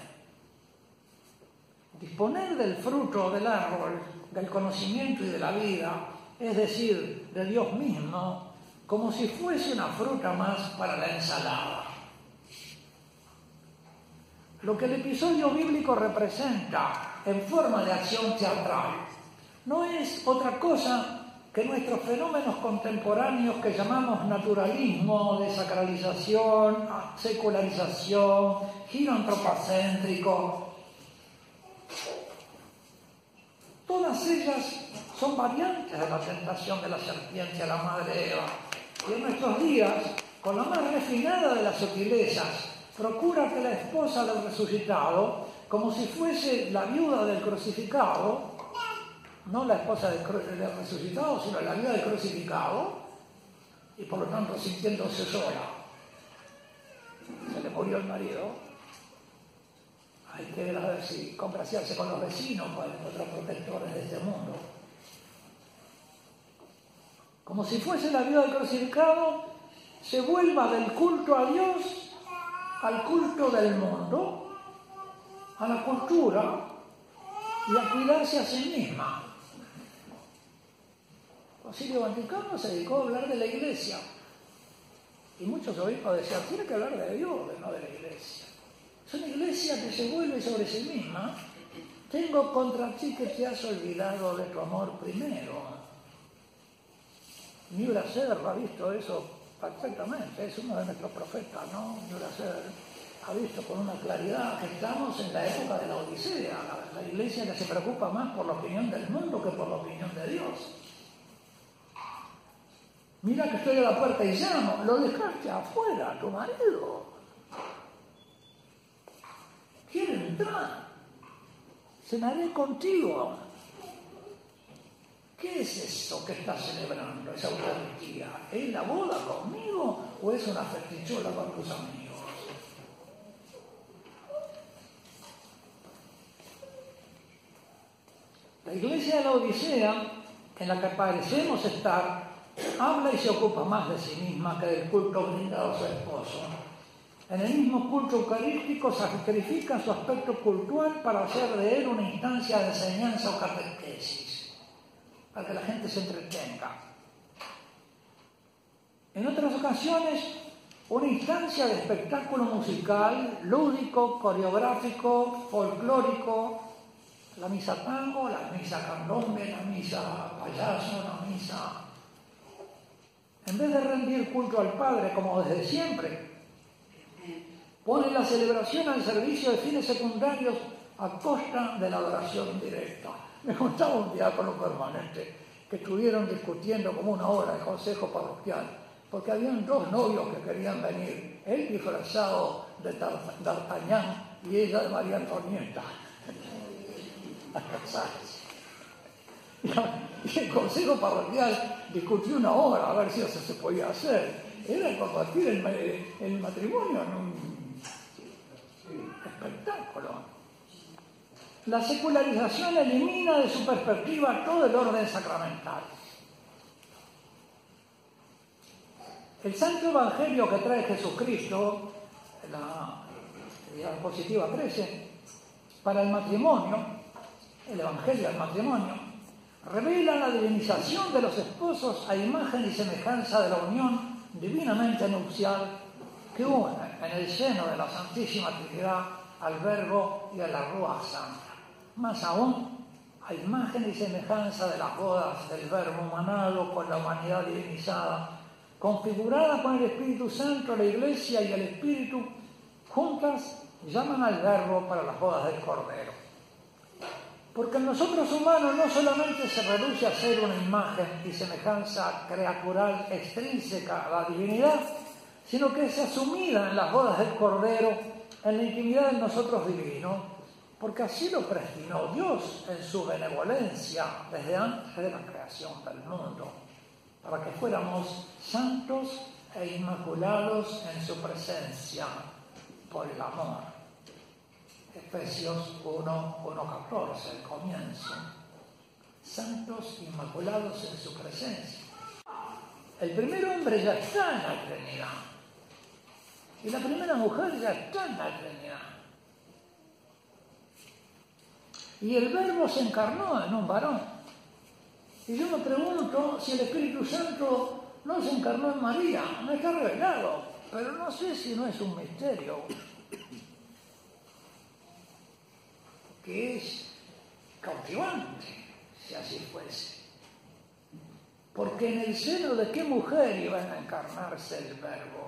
Speaker 1: Disponer del fruto del árbol, del conocimiento y de la vida, es decir, de Dios mismo, como si fuese una fruta más para la ensalada. Lo que el episodio bíblico representa en forma de acción teatral no es otra cosa que nuestros fenómenos contemporáneos que llamamos naturalismo, desacralización, secularización, giro antropocéntrico. Todas ellas son variantes de la tentación de la serpiente a la madre Eva. Y en nuestros días, con la más refinada de las sutilezas, procura que la esposa del resucitado, como si fuese la viuda del crucificado, no la esposa del resucitado, sino la viuda del crucificado, y por lo tanto sintiéndose sola. Se le murió el marido, hay que ver a ver si congraciarse con los vecinos o con otros protectores de este mundo. Como si fuese la vida del crucificado, se vuelva del culto a Dios al culto del mundo, a la cultura y a cuidarse a sí misma. El Concilio Vaticano se dedicó a hablar de la Iglesia. Y muchos obispos decían, tiene que hablar de Dios, no de la Iglesia. Es una Iglesia que se vuelve sobre sí misma. Tengo contra ti que te has olvidado de tu amor primero. Newlaser ha visto eso perfectamente, es uno de nuestros profetas, ¿no? Newlaser ha visto con una claridad que estamos en la época de la Odisea, la Iglesia que se preocupa más por la opinión del mundo que por la opinión de Dios. Mira que estoy a la puerta y llamo, lo dejaste afuera, tu marido. Quiere entrar, cenaré contigo. ¿Qué es esto que estás celebrando, esa Eucaristía? ¿Es la boda conmigo o es una festichola con tus amigos? La Iglesia de la Odisea, en la que parecemos estar, habla y se ocupa más de sí misma que del culto brindado a su esposo. En el mismo culto eucarístico sacrifica su aspecto cultural para hacer de él una instancia de enseñanza o catequesis, para que la gente se entretenga. En otras ocasiones, una instancia de espectáculo musical, lúdico, coreográfico, folclórico, la misa tango, la misa candombe, la misa payaso, la misa... En vez de rendir culto al Padre como desde siempre, pone la celebración al servicio de fines secundarios a costa de la adoración directa. Me contaba un diácono permanente que estuvieron discutiendo como una hora en el consejo parroquial, porque habían dos novios que querían venir, él disfrazado de D'Artagnan y ella de María Antonieta, a casarse. Y el consejo parroquial discutió una hora a ver si eso se podía hacer. Era convertir el matrimonio en un espectáculo. La secularización elimina de su perspectiva todo el orden sacramental. El Santo Evangelio que trae Jesucristo, la diapositiva 13, para el matrimonio, el Evangelio del matrimonio, revela la divinización de los esposos a imagen y semejanza de la unión divinamente nupcial que une en el seno de la Santísima Trinidad al Verbo y a la Ruach Santa. Más aún, a imagen y semejanza de las bodas del Verbo humanado con la humanidad divinizada, configurada con el Espíritu Santo, la Iglesia y el Espíritu, juntas llaman al Verbo para las bodas del Cordero. Porque en nosotros humanos no solamente se reduce a ser una imagen y semejanza creatural extrínseca a la divinidad, sino que es asumida en las bodas del Cordero, en la intimidad del nosotros divino, porque así lo predestinó Dios en su benevolencia desde antes de la creación del mundo, para que fuéramos santos e inmaculados en su presencia por el amor. Efesios 1:14, el comienzo. Santos inmaculados en su presencia. El primer hombre ya está en la Trinidad. Y la primera mujer ya está en la Trinidad. Y el Verbo se encarnó en un varón. Y yo me pregunto si el Espíritu Santo no se encarnó en María. No está revelado, pero no sé si no es un misterio. Que es cautivante, si así fuese. Porque en el seno de qué mujer iba a encarnarse el Verbo.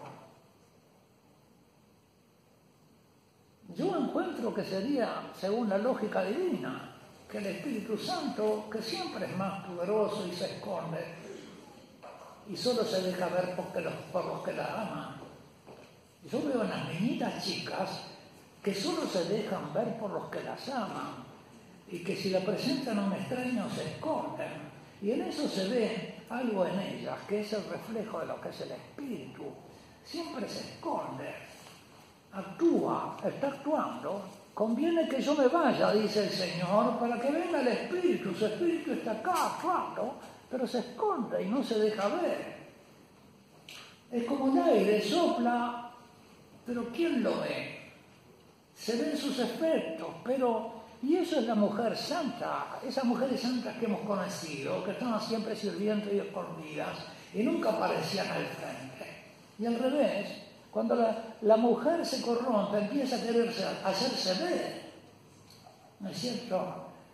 Speaker 1: Yo encuentro que sería, según la lógica divina, que el Espíritu Santo, que siempre es más poderoso y se esconde, y solo se deja ver por los que la aman. Yo veo en las niñitas chicas que solo se dejan ver por los que las aman y que si la presentan a un extraño se esconden. Y en eso se ve algo en ellas, que es el reflejo de lo que es el espíritu. Siempre se esconde, actúa, está actuando, conviene que yo me vaya, dice el Señor, para que venga el Espíritu. Su Espíritu está acá, claro, pero se esconde y no se deja ver. Es como el aire, sopla, pero ¿quién lo ve? Se ven sus efectos, pero... Y eso es la mujer santa, esas mujeres santas que hemos conocido, que estaban siempre sirviendo y escondidas, y nunca aparecían al frente. Y al revés, cuando la mujer se corrompe, empieza a quererse hacerse ver. ¿No es cierto?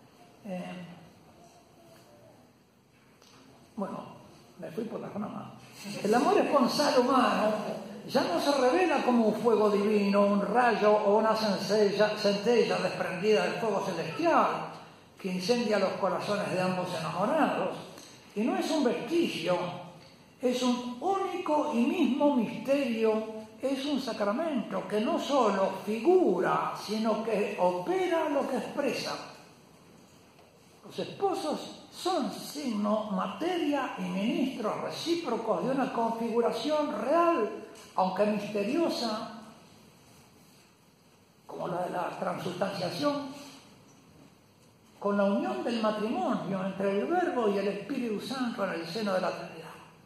Speaker 1: Bueno, me fui por la rama. El amor esponsal humano ya no se revela como un fuego divino, un rayo o una centella desprendida del fuego celestial que incendia los corazones de ambos enamorados. Y no es un vestigio, es un único y mismo misterio, es un sacramento que no solo figura, sino que opera lo que expresa. Los esposos son signo, materia y ministros recíprocos de una configuración real, aunque misteriosa, como la de la transubstanciación, con la unión del matrimonio entre el Verbo y el Espíritu Santo en el seno de la Trinidad.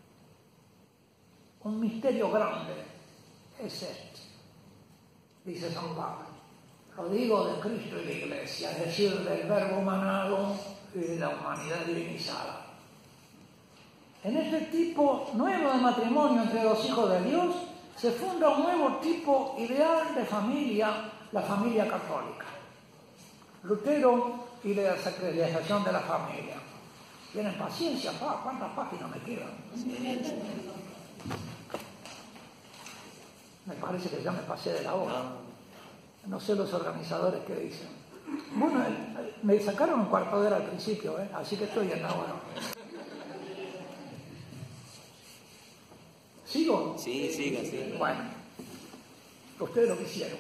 Speaker 1: Un misterio grande es este, dice San Pablo. Lo digo de Cristo y la Iglesia, es decir, del Verbo humanado y de la humanidad divinizada. En este tipo nuevo de matrimonio entre dos hijos de Dios se funda un nuevo tipo ideal de familia, la familia católica. Lutero y la sacralización de la familia. ¿Tienen paciencia? ¿Cuántas páginas me quedan? Me parece que ya me pasé de la hora. No sé los organizadores qué dicen. Bueno, me sacaron un cuarto de hora al principio, así que estoy en la hora. ¿Sigo?
Speaker 2: Sí, siga.
Speaker 1: Bueno, ustedes lo quisieron.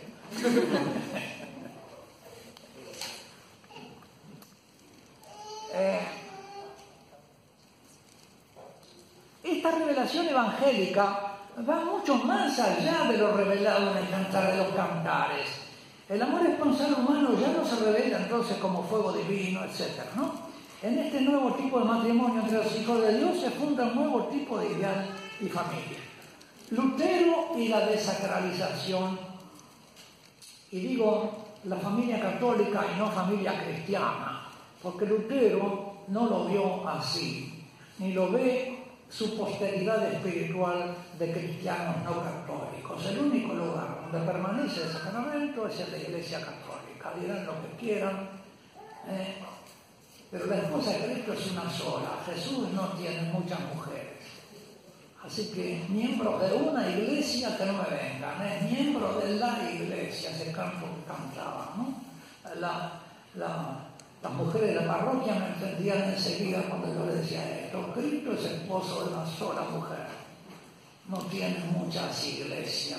Speaker 1: Esta revelación evangélica va mucho más allá de lo revelado en el Cantar de los Cantares. El amor esponsal humano ya no se revela entonces como fuego divino, etc., ¿no? En este nuevo tipo de matrimonio entre los hijos de Dios se funda un nuevo tipo de ideal y familia. Lutero y la desacralización, y digo la familia católica y no familia cristiana, porque Lutero no lo vio así, ni lo ve su posteridad espiritual de cristianos no católicos. El único lugar donde permanece el sacramento es en la Iglesia católica. Dirán lo que quieran, pero la esposa de Cristo es una sola. Jesús no tiene muchas mujeres. Así que miembros de una iglesia que no me vengan, miembros de la iglesia, ese canto que cantaba, ¿no? Las mujeres de la parroquia me entendían enseguida cuando yo les decía esto. Cristo es esposo de una sola mujer. No tiene muchas iglesias.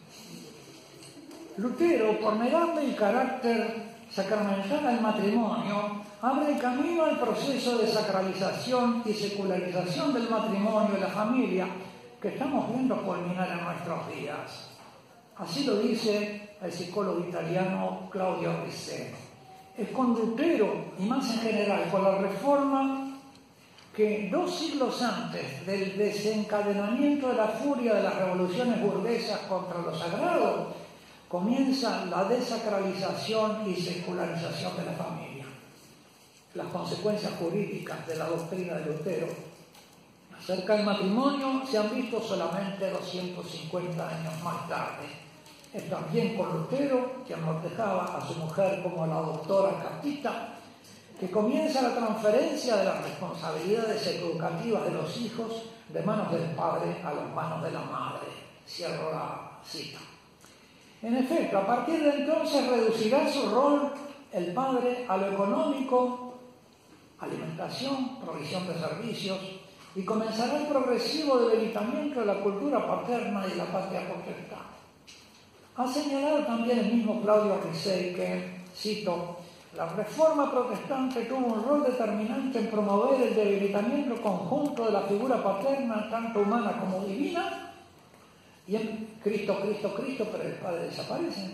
Speaker 1: Lutero, por negarle el carácter sacramental al matrimonio, abre el camino al proceso de sacralización y secularización del matrimonio y la familia que estamos viendo culminar en nuestros días. Así lo dice el psicólogo italiano Claudio Riseno. Es con Lutero, y más en general con la Reforma, que 2 siglos antes del desencadenamiento de la furia de las revoluciones burguesas contra lo sagrado, comienza la desacralización y secularización de la familia. Las consecuencias jurídicas de la doctrina de Lutero acerca del matrimonio se han visto solamente 250 años más tarde. Es también con Lutero, quien nos dejaba a su mujer como la doctora Capita, que comienza la transferencia de las responsabilidades educativas de los hijos de manos del padre a las manos de la madre. Cierro la cita. En efecto, a partir de entonces reducirá su rol el padre a lo económico, alimentación, provisión de servicios, y comenzará el progresivo debilitamiento de la cultura paterna y la patria potestad. Ha señalado también el mismo Claudio Risey que, cito, la Reforma protestante tuvo un rol determinante en promover el debilitamiento conjunto de la figura paterna, tanto humana como divina, y en Cristo, pero el Padre desaparece,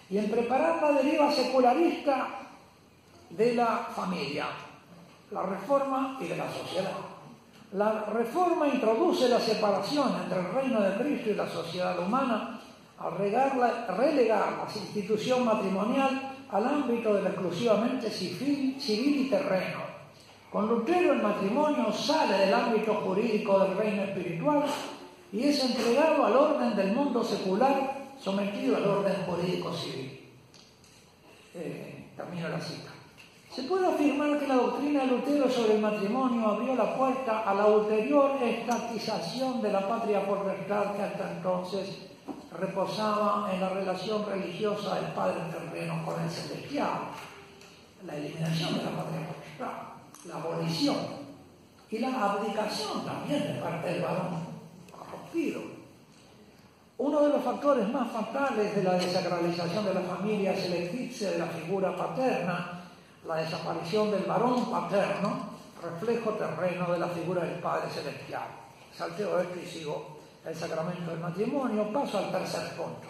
Speaker 1: y en preparar la deriva secularista de la familia, la reforma y de la sociedad. La reforma introduce la separación entre el reino de Cristo y la sociedad humana al relegar la institución matrimonial al ámbito de lo exclusivamente civil y terreno. Con Lutero el matrimonio sale del ámbito jurídico del reino espiritual y es entregado al orden del mundo secular, sometido al orden jurídico civil. Termino la cita. Se puede afirmar que la doctrina de Lutero sobre el matrimonio abrió la puerta a la ulterior estatización de la patria potestad que hasta entonces reposaba en la relación religiosa del Padre terreno con el celestial, la eliminación de la patria potestad, la abolición y la abdicación también de parte del varón corrompido. Uno de los factores más fatales de la desacralización de la familia es el eclipse de la figura paterna, la desaparición del varón paterno, reflejo terreno de la figura del Padre Celestial. Salteo esto y sigo el sacramento del matrimonio. Paso al tercer punto.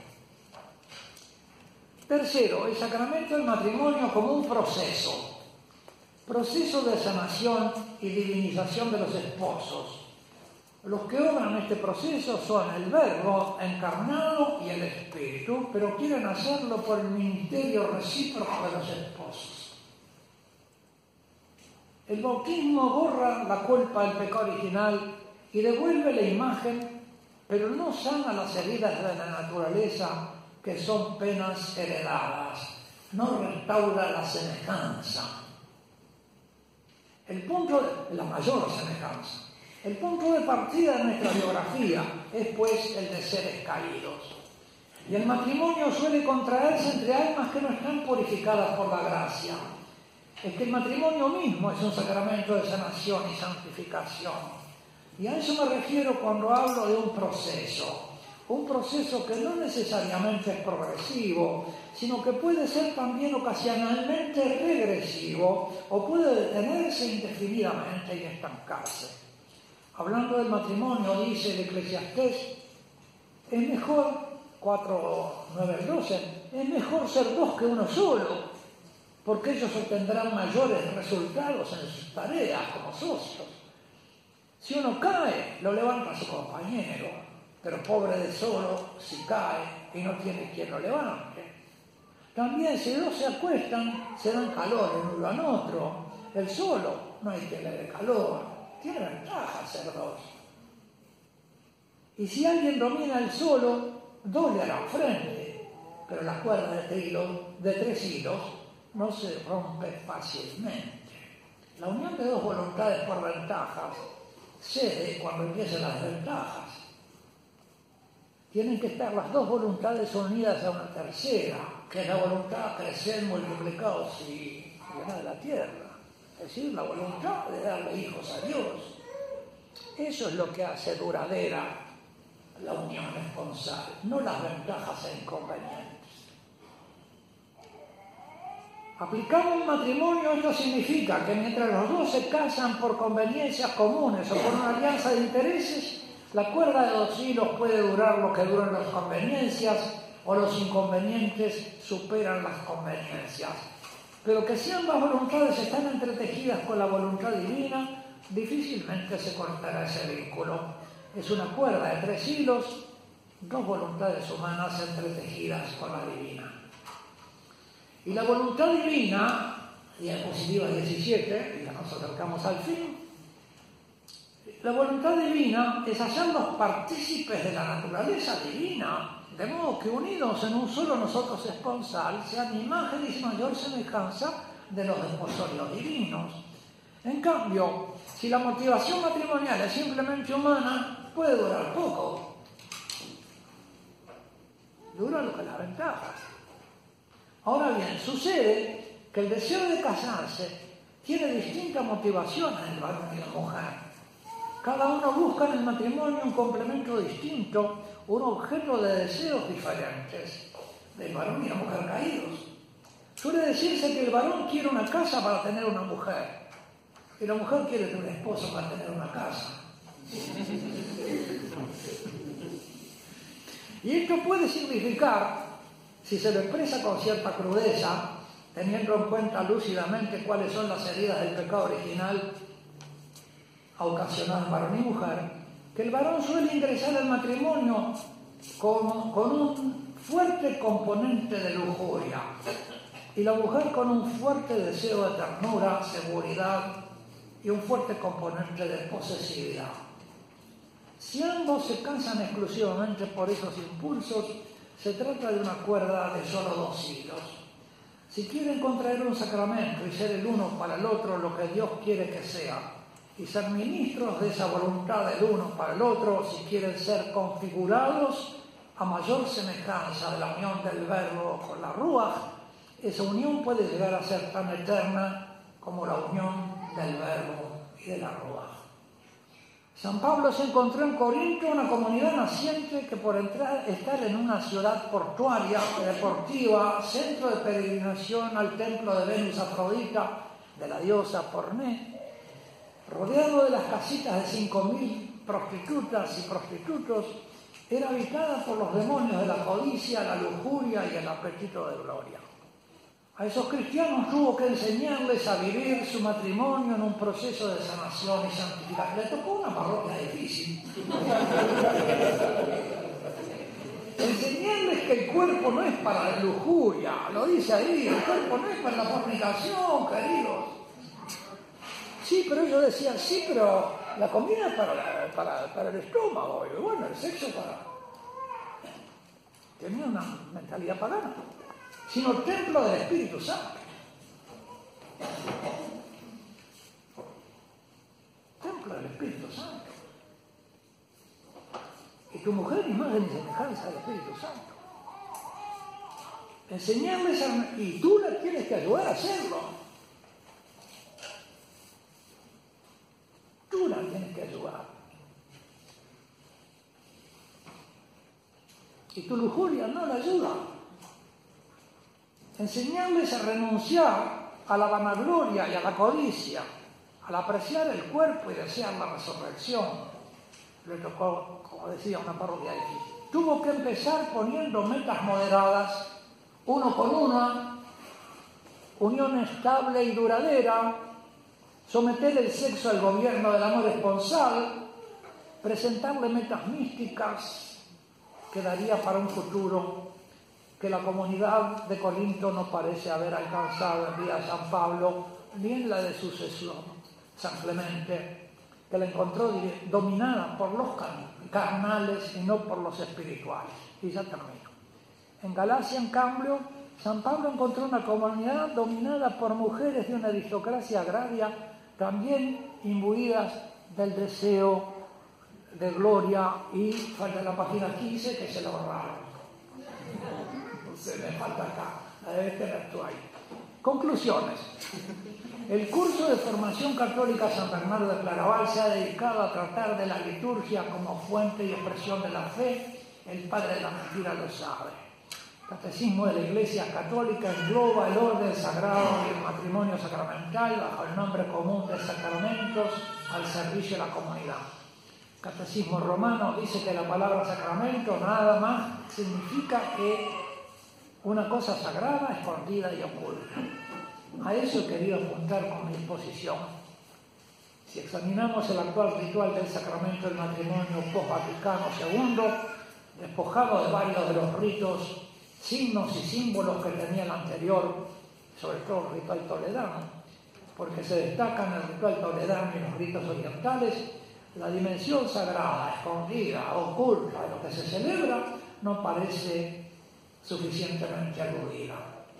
Speaker 1: Tercero, el sacramento del matrimonio como un proceso de sanación y divinización de los esposos. Los que obran este proceso son el Verbo encarnado y el Espíritu, pero quieren hacerlo por el ministerio recíproco de los esposos. El bautismo borra la culpa del pecado original y devuelve la imagen, pero no sana las heridas de la naturaleza, que son penas heredadas. No restaura la semejanza. La mayor semejanza. El punto de partida de nuestra biografía es, pues, el de seres caídos. Y el matrimonio suele contraerse entre almas que no están purificadas por la gracia. Es que el matrimonio mismo es un sacramento de sanación y santificación. Y a eso me refiero cuando hablo de un proceso que no necesariamente es progresivo, sino que puede ser también ocasionalmente regresivo o puede detenerse indefinidamente y estancarse. Hablando del matrimonio, dice el Eclesiastés, es mejor, 4:9-12, es mejor ser dos que uno solo, porque ellos obtendrán mayores resultados en sus tareas como socios. Si uno cae, lo levanta su compañero, pero pobre de solo si cae y no tiene quien lo levante. También si dos se acuestan, se dan calor el uno al otro. El solo no hay que le dé calor, tiene ventaja ser dos. Y si alguien domina el solo, dos le harán frente, pero la cuerda de 3 hilos no se rompe fácilmente. La unión de dos voluntades por ventajas cede cuando empiezan las ventajas. Tienen que estar las dos voluntades unidas a una tercera, que es la voluntad de crecer, multiplicados y llenar la tierra. Es decir, la voluntad de darle hijos a Dios. Eso es lo que hace duradera la unión esponsal, no las ventajas e inconvenientes. Aplicado al matrimonio, esto significa que mientras los dos se casan por conveniencias comunes o por una alianza de intereses, la cuerda de 2 hilos puede durar lo que duran las conveniencias o los inconvenientes superan las conveniencias. Pero que si ambas voluntades están entretejidas con la voluntad divina, difícilmente se cortará ese vínculo. Es una cuerda de 3 hilos, 2 voluntades humanas entretejidas con la divina. Y la voluntad divina, diapositiva 17, y ya nos acercamos al fin, la voluntad divina es hacernos partícipes de la naturaleza divina, de modo que unidos en un solo nosotros esponsal, sean imagen y mayor semejanza de los desposorios divinos. En cambio, si la motivación matrimonial es simplemente humana, puede durar poco. Dura lo que las ventajas. Ahora bien, sucede que el deseo de casarse tiene distintas motivaciones en el varón y la mujer. Cada uno busca en el matrimonio un complemento distinto, un objeto de deseos diferentes, del varón y la mujer caídos. Suele decirse que el varón quiere una casa para tener una mujer, y la mujer quiere tener un esposo para tener una casa. Y esto puede significar Si se lo expresa con cierta crudeza, teniendo en cuenta lúcidamente cuáles son las heridas del pecado original ocasionadas en varón y mujer, que el varón suele ingresar al matrimonio con un fuerte componente de lujuria y la mujer con un fuerte deseo de ternura, seguridad y un fuerte componente de posesividad. Si ambos se casan exclusivamente por esos impulsos, se trata de una cuerda de solo 2 hilos. Si quieren contraer un sacramento y ser el uno para el otro lo que Dios quiere que sea, y ser ministros de esa voluntad del uno para el otro, si quieren ser configurados a mayor semejanza de la unión del Verbo con la Ruaj, esa unión puede llegar a ser tan eterna como la unión del Verbo y de la Ruaj. San Pablo se encontró en Corinto una comunidad naciente que por estar en una ciudad portuaria, deportiva, centro de peregrinación al templo de Venus Afrodita, de la diosa Porné, rodeado de las casitas de 5.000 prostitutas y prostitutos, era habitada por los demonios de la codicia, la lujuria y el apetito de gloria. A esos cristianos tuvo que enseñarles a vivir su matrimonio en un proceso de sanación y santificación. Le tocó una parroquia difícil. Enseñarles que el cuerpo no es para la lujuria, lo dice ahí, el cuerpo no es para la fornicación, queridos. Sí, pero ellos decían, sí, pero la comida es para el estómago, y bueno, el sexo para... Tenía una mentalidad pagana, sino el templo del Espíritu Santo. Templo del Espíritu Santo. Y tu mujer imagen y semejanza del Espíritu Santo. Enseñarles y tú la tienes que ayudar a hacerlo. Tú la tienes que ayudar. Y tu lujuria no la ayuda. Enseñarles a renunciar a la vanagloria y a la codicia, al apreciar el cuerpo y desear la resurrección. Le tocó, como decía, una parroquia difícil. Tuvo que empezar poniendo metas moderadas, uno con una, unión estable y duradera, someter el sexo al gobierno del amor esponsal, presentarle metas místicas que daría para un futuro que la comunidad de Corinto no parece haber alcanzado en día de San Pablo, ni en la de sucesión, San Clemente, que la encontró dominada por los carnales y no por los espirituales. Y ya termino. En Galacia, en cambio, San Pablo encontró una comunidad dominada por mujeres de una aristocracia agraria, también imbuidas del deseo de gloria, y falta la página 15 que se lo borraron. Se me falta acá, la debes tener tú ahí. Conclusiones. El curso de formación católica San Bernardo de Claraval se ha dedicado a tratar de la liturgia como fuente y expresión de la fe. El padre de la mentira lo sabe. El Catecismo de la Iglesia Católica engloba el orden sagrado y el matrimonio sacramental bajo el nombre común de sacramentos al servicio de la comunidad. El Catecismo Romano dice que la palabra sacramento nada más significa que una cosa sagrada, escondida y oculta. A eso he querido apuntar con mi exposición. Si examinamos el actual ritual del sacramento del matrimonio post-Vaticano II, despojado de varios de los ritos, signos y símbolos que tenía el anterior, sobre todo el ritual toledano, porque se destacan el ritual toledano y los ritos orientales, la dimensión sagrada, escondida, oculta de lo que se celebra no parece suficientemente aludida.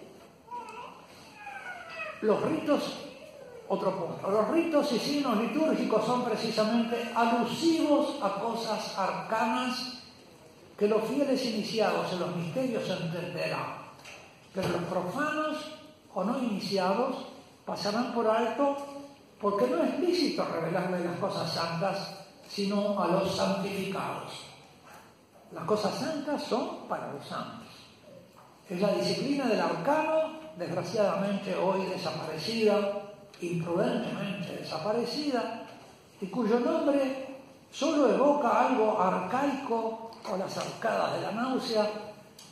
Speaker 1: Los ritos, otro punto, los ritos y signos litúrgicos son precisamente alusivos a cosas arcanas que los fieles iniciados en los misterios entenderán, pero los profanos o no iniciados pasarán por alto porque no es lícito revelarle las cosas santas sino a los santificados. Las cosas santas son para los santos. Es la disciplina del arcano, desgraciadamente hoy desaparecida, imprudentemente desaparecida, y cuyo nombre solo evoca algo arcaico o las arcadas de la náusea,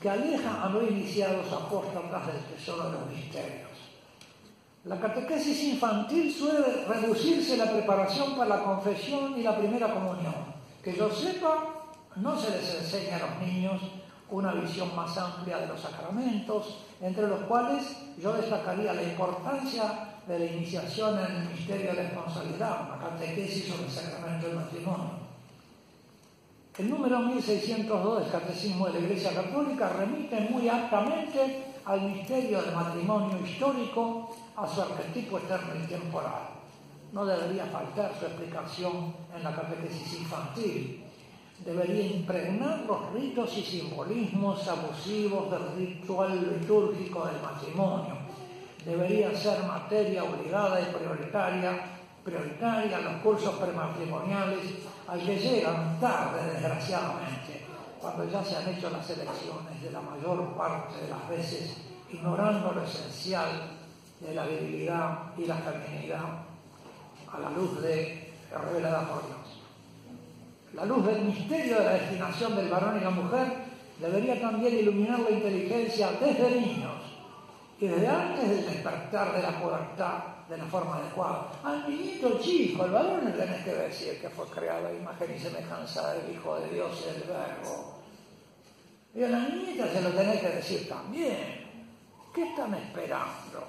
Speaker 1: que aleja a no iniciados apóstatas del tesoro de los misterios. La catequesis infantil suele reducirse a la preparación para la confesión y la primera comunión. Que yo sepa, no se les enseña a los niños una visión más amplia de los sacramentos, entre los cuales yo destacaría la importancia de la iniciación en el misterio de la responsabilidad, la catequesis sobre el sacramento del matrimonio. El número 1602 del Catecismo de la Iglesia Católica remite muy aptamente al misterio del matrimonio histórico, a su arquetipo eterno y temporal. No debería faltar su explicación en la catequesis infantil. Debería impregnar los ritos y simbolismos abusivos del ritual litúrgico del matrimonio. Debería ser materia obligada y prioritaria en los cursos prematrimoniales, al que llegan tarde, desgraciadamente, cuando ya se han hecho las elecciones de la mayor parte de las veces, ignorando lo esencial de la virilidad y la feminidad a la luz revelada por Dios. La luz del misterio de la destinación del varón y la mujer debería también iluminar la inteligencia desde niños y desde antes del despertar de la pubertad de la forma adecuada. Al niñito chico, al varón le tenés que decir que fue creado a imagen y semejanza del Hijo de Dios y del Verbo. Y a la niñita se lo tenés que decir también. ¿Qué están esperando?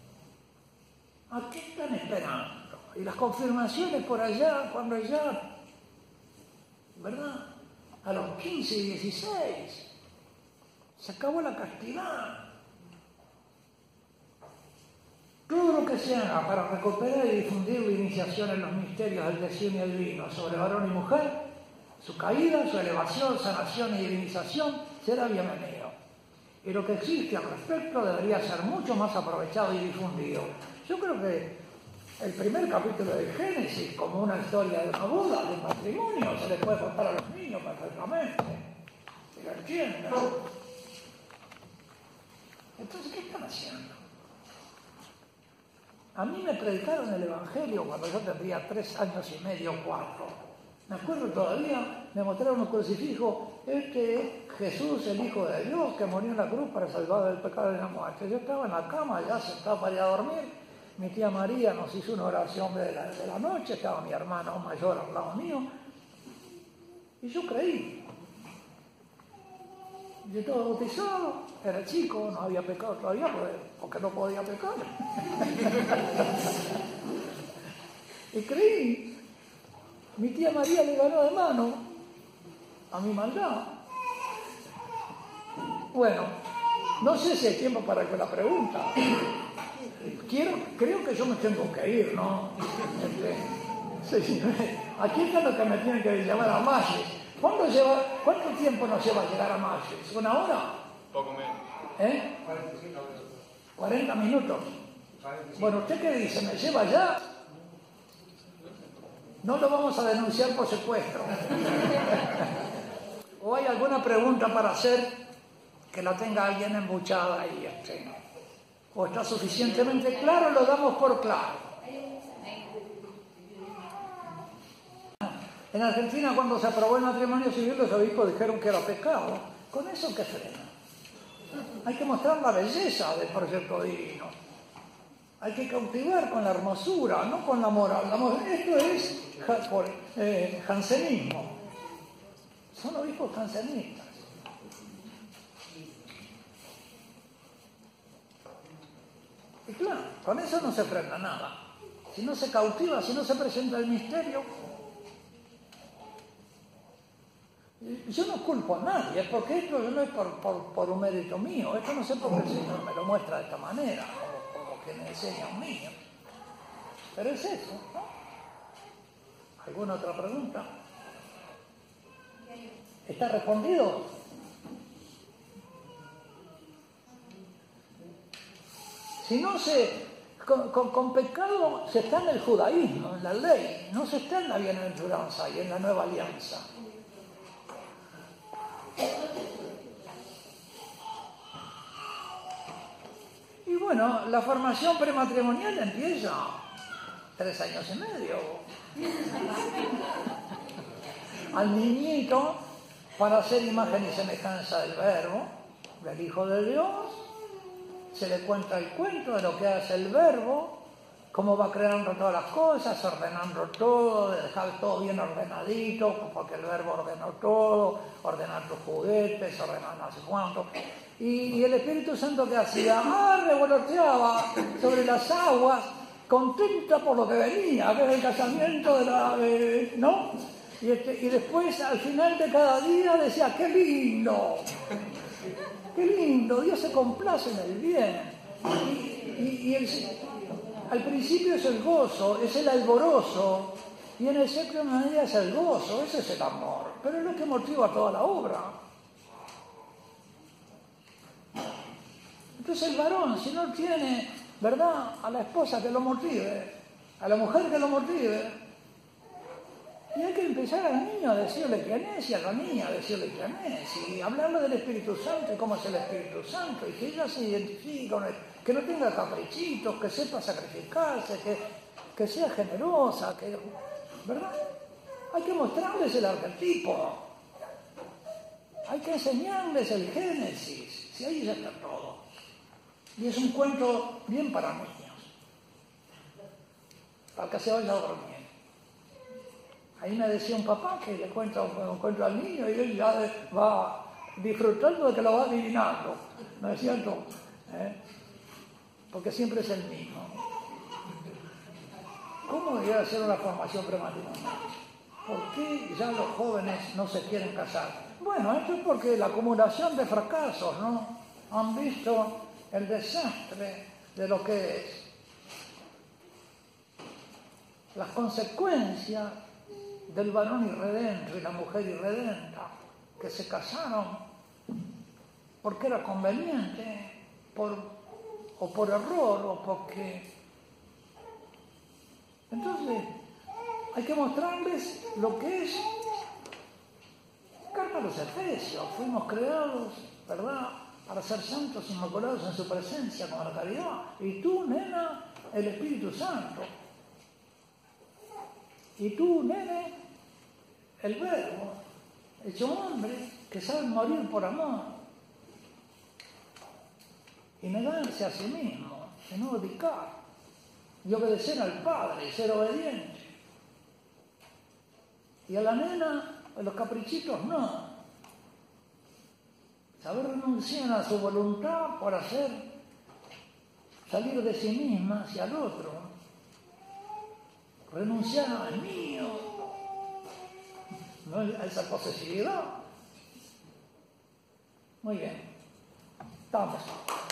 Speaker 1: ¿A qué están esperando? Y las confirmaciones por allá, cuando ya, ¿verdad? A los 15 y 16 se acabó la castidad. Todo lo que se haga para recuperar y difundir la iniciación en los misterios del designio divino sobre varón y mujer, su caída, su elevación, sanación y divinización, será bienvenido. Y lo que existe al respecto debería ser mucho más aprovechado y difundido. Yo creo que el primer capítulo de Génesis, como una historia de una boda, de un matrimonio, se le puede contar a los niños perfectamente. Que lo entiendan. Entonces, ¿qué están haciendo? A mí me predicaron el Evangelio cuando yo tendría 3 años y medio, 4. Me acuerdo todavía, me mostraron un crucifijo, este es Jesús, el Hijo de Dios, que murió en la cruz para salvar del pecado y de la muerte. Yo estaba en la cama, ya sentado para ir a dormir. Mi tía María nos hizo una oración de la noche, estaba mi hermano mayor al lado mío. Y yo creí. Yo estaba bautizado, era chico, no había pecado todavía porque no podía pecar. Y creí. Mi tía María le ganó de mano a mi maldad. Bueno, no sé si hay tiempo para que la pregunta. Creo que yo me tengo que ir, ¿no? Sí, aquí está lo que me tienen que llevar a Malles. ¿Cuánto tiempo nos lleva a llegar a Malles? ¿1 hora?
Speaker 2: Poco menos.
Speaker 1: 40 minutos. Bueno, ¿usted qué dice? ¿Me lleva ya? No lo vamos a denunciar por secuestro. ¿O hay alguna pregunta para hacer que la tenga alguien embuchada ahí? ¿O está suficientemente claro? Lo damos por claro. En Argentina, cuando se aprobó el matrimonio civil, los obispos dijeron que era pecado. ¿Con eso qué frena? Hay que mostrar la belleza del proyecto divino. Hay que cautivar con la hermosura, no con la moral. Esto es jansenismo. Son obispos jansenistas. Y claro, con eso no se frena nada. Si no se cautiva, si no se presenta el misterio. Yo no culpo a nadie, porque esto no es por un mérito mío. Esto no sé por qué el Señor me lo muestra de esta manera, como que me enseña a un niño. Pero es eso, ¿no? ¿Alguna otra pregunta? ¿Está respondido? Si no con pecado se está en el judaísmo, en la ley, no se está en la bienaventuranza y en la nueva alianza. Y bueno, la formación prematrimonial empieza 3 años y medio. Al niñito, para hacer imagen y semejanza del Verbo, del Hijo de Dios, se le cuenta el cuento de lo que hace el Verbo, cómo va creando todas las cosas, ordenando todo, de dejar todo bien ordenadito, porque el Verbo ordenó todo, ordenar los juguetes, ordenar no sé cuánto. Y el Espíritu Santo, ¿qué hacía? Revoloteaba sobre las aguas, contenta por lo que venía, que era el casamiento ¿no? Y después, al final de cada día, decía, ¡qué lindo! ¡Qué lindo! Dios se complace en el bien. Al principio es el gozo, es el alborozo, y en el sexto medida es el gozo, ese es el amor. Pero es lo que motiva toda la obra. Entonces el varón, si no tiene, ¿verdad?, a la esposa que lo motive, a la mujer que lo motive, y hay que empezar al niño a decirle quién es, y a la niña a decirle quién es, y hablarle del Espíritu Santo y cómo es el Espíritu Santo, y que ella se identifique con él, que no tenga caprichitos, que sepa sacrificarse, que sea generosa, ¿verdad? Hay que mostrarles el arquetipo, hay que enseñarles el Génesis, si ahí ya está todo. Y es un cuento bien para niños, para que se vaya a dormir. Ahí me decía un papá que le cuenta un cuento al niño y él ya va disfrutando de que lo va adivinando. ¿No es cierto? Porque siempre es el mismo. ¿Cómo debería ser una formación prematrimonial? ¿Por qué ya los jóvenes no se quieren casar? Bueno, esto es porque la acumulación de fracasos, ¿no? Han visto el desastre de lo que es. Las consecuencias del varón irredento y la mujer irredenta, que se casaron porque era conveniente, o por error, o porque... Entonces, hay que mostrarles lo que es. Carta a los Efesios, fuimos creados, ¿verdad?, para ser santos e inmaculados en su presencia con la caridad. Y tú, nena, el Espíritu Santo. Y tú, nene, el Verbo, hecho hombre, que sabe morir por amor y negarse a sí mismo, y no dedicar, y obedecer al Padre, y ser obediente. Y a la nena, a los caprichitos, no. Saber renunciar a su voluntad por salir de sí misma hacia el otro. Renunciar al mío, ¿no?, a esa posesividad. Muy bien. Estamos.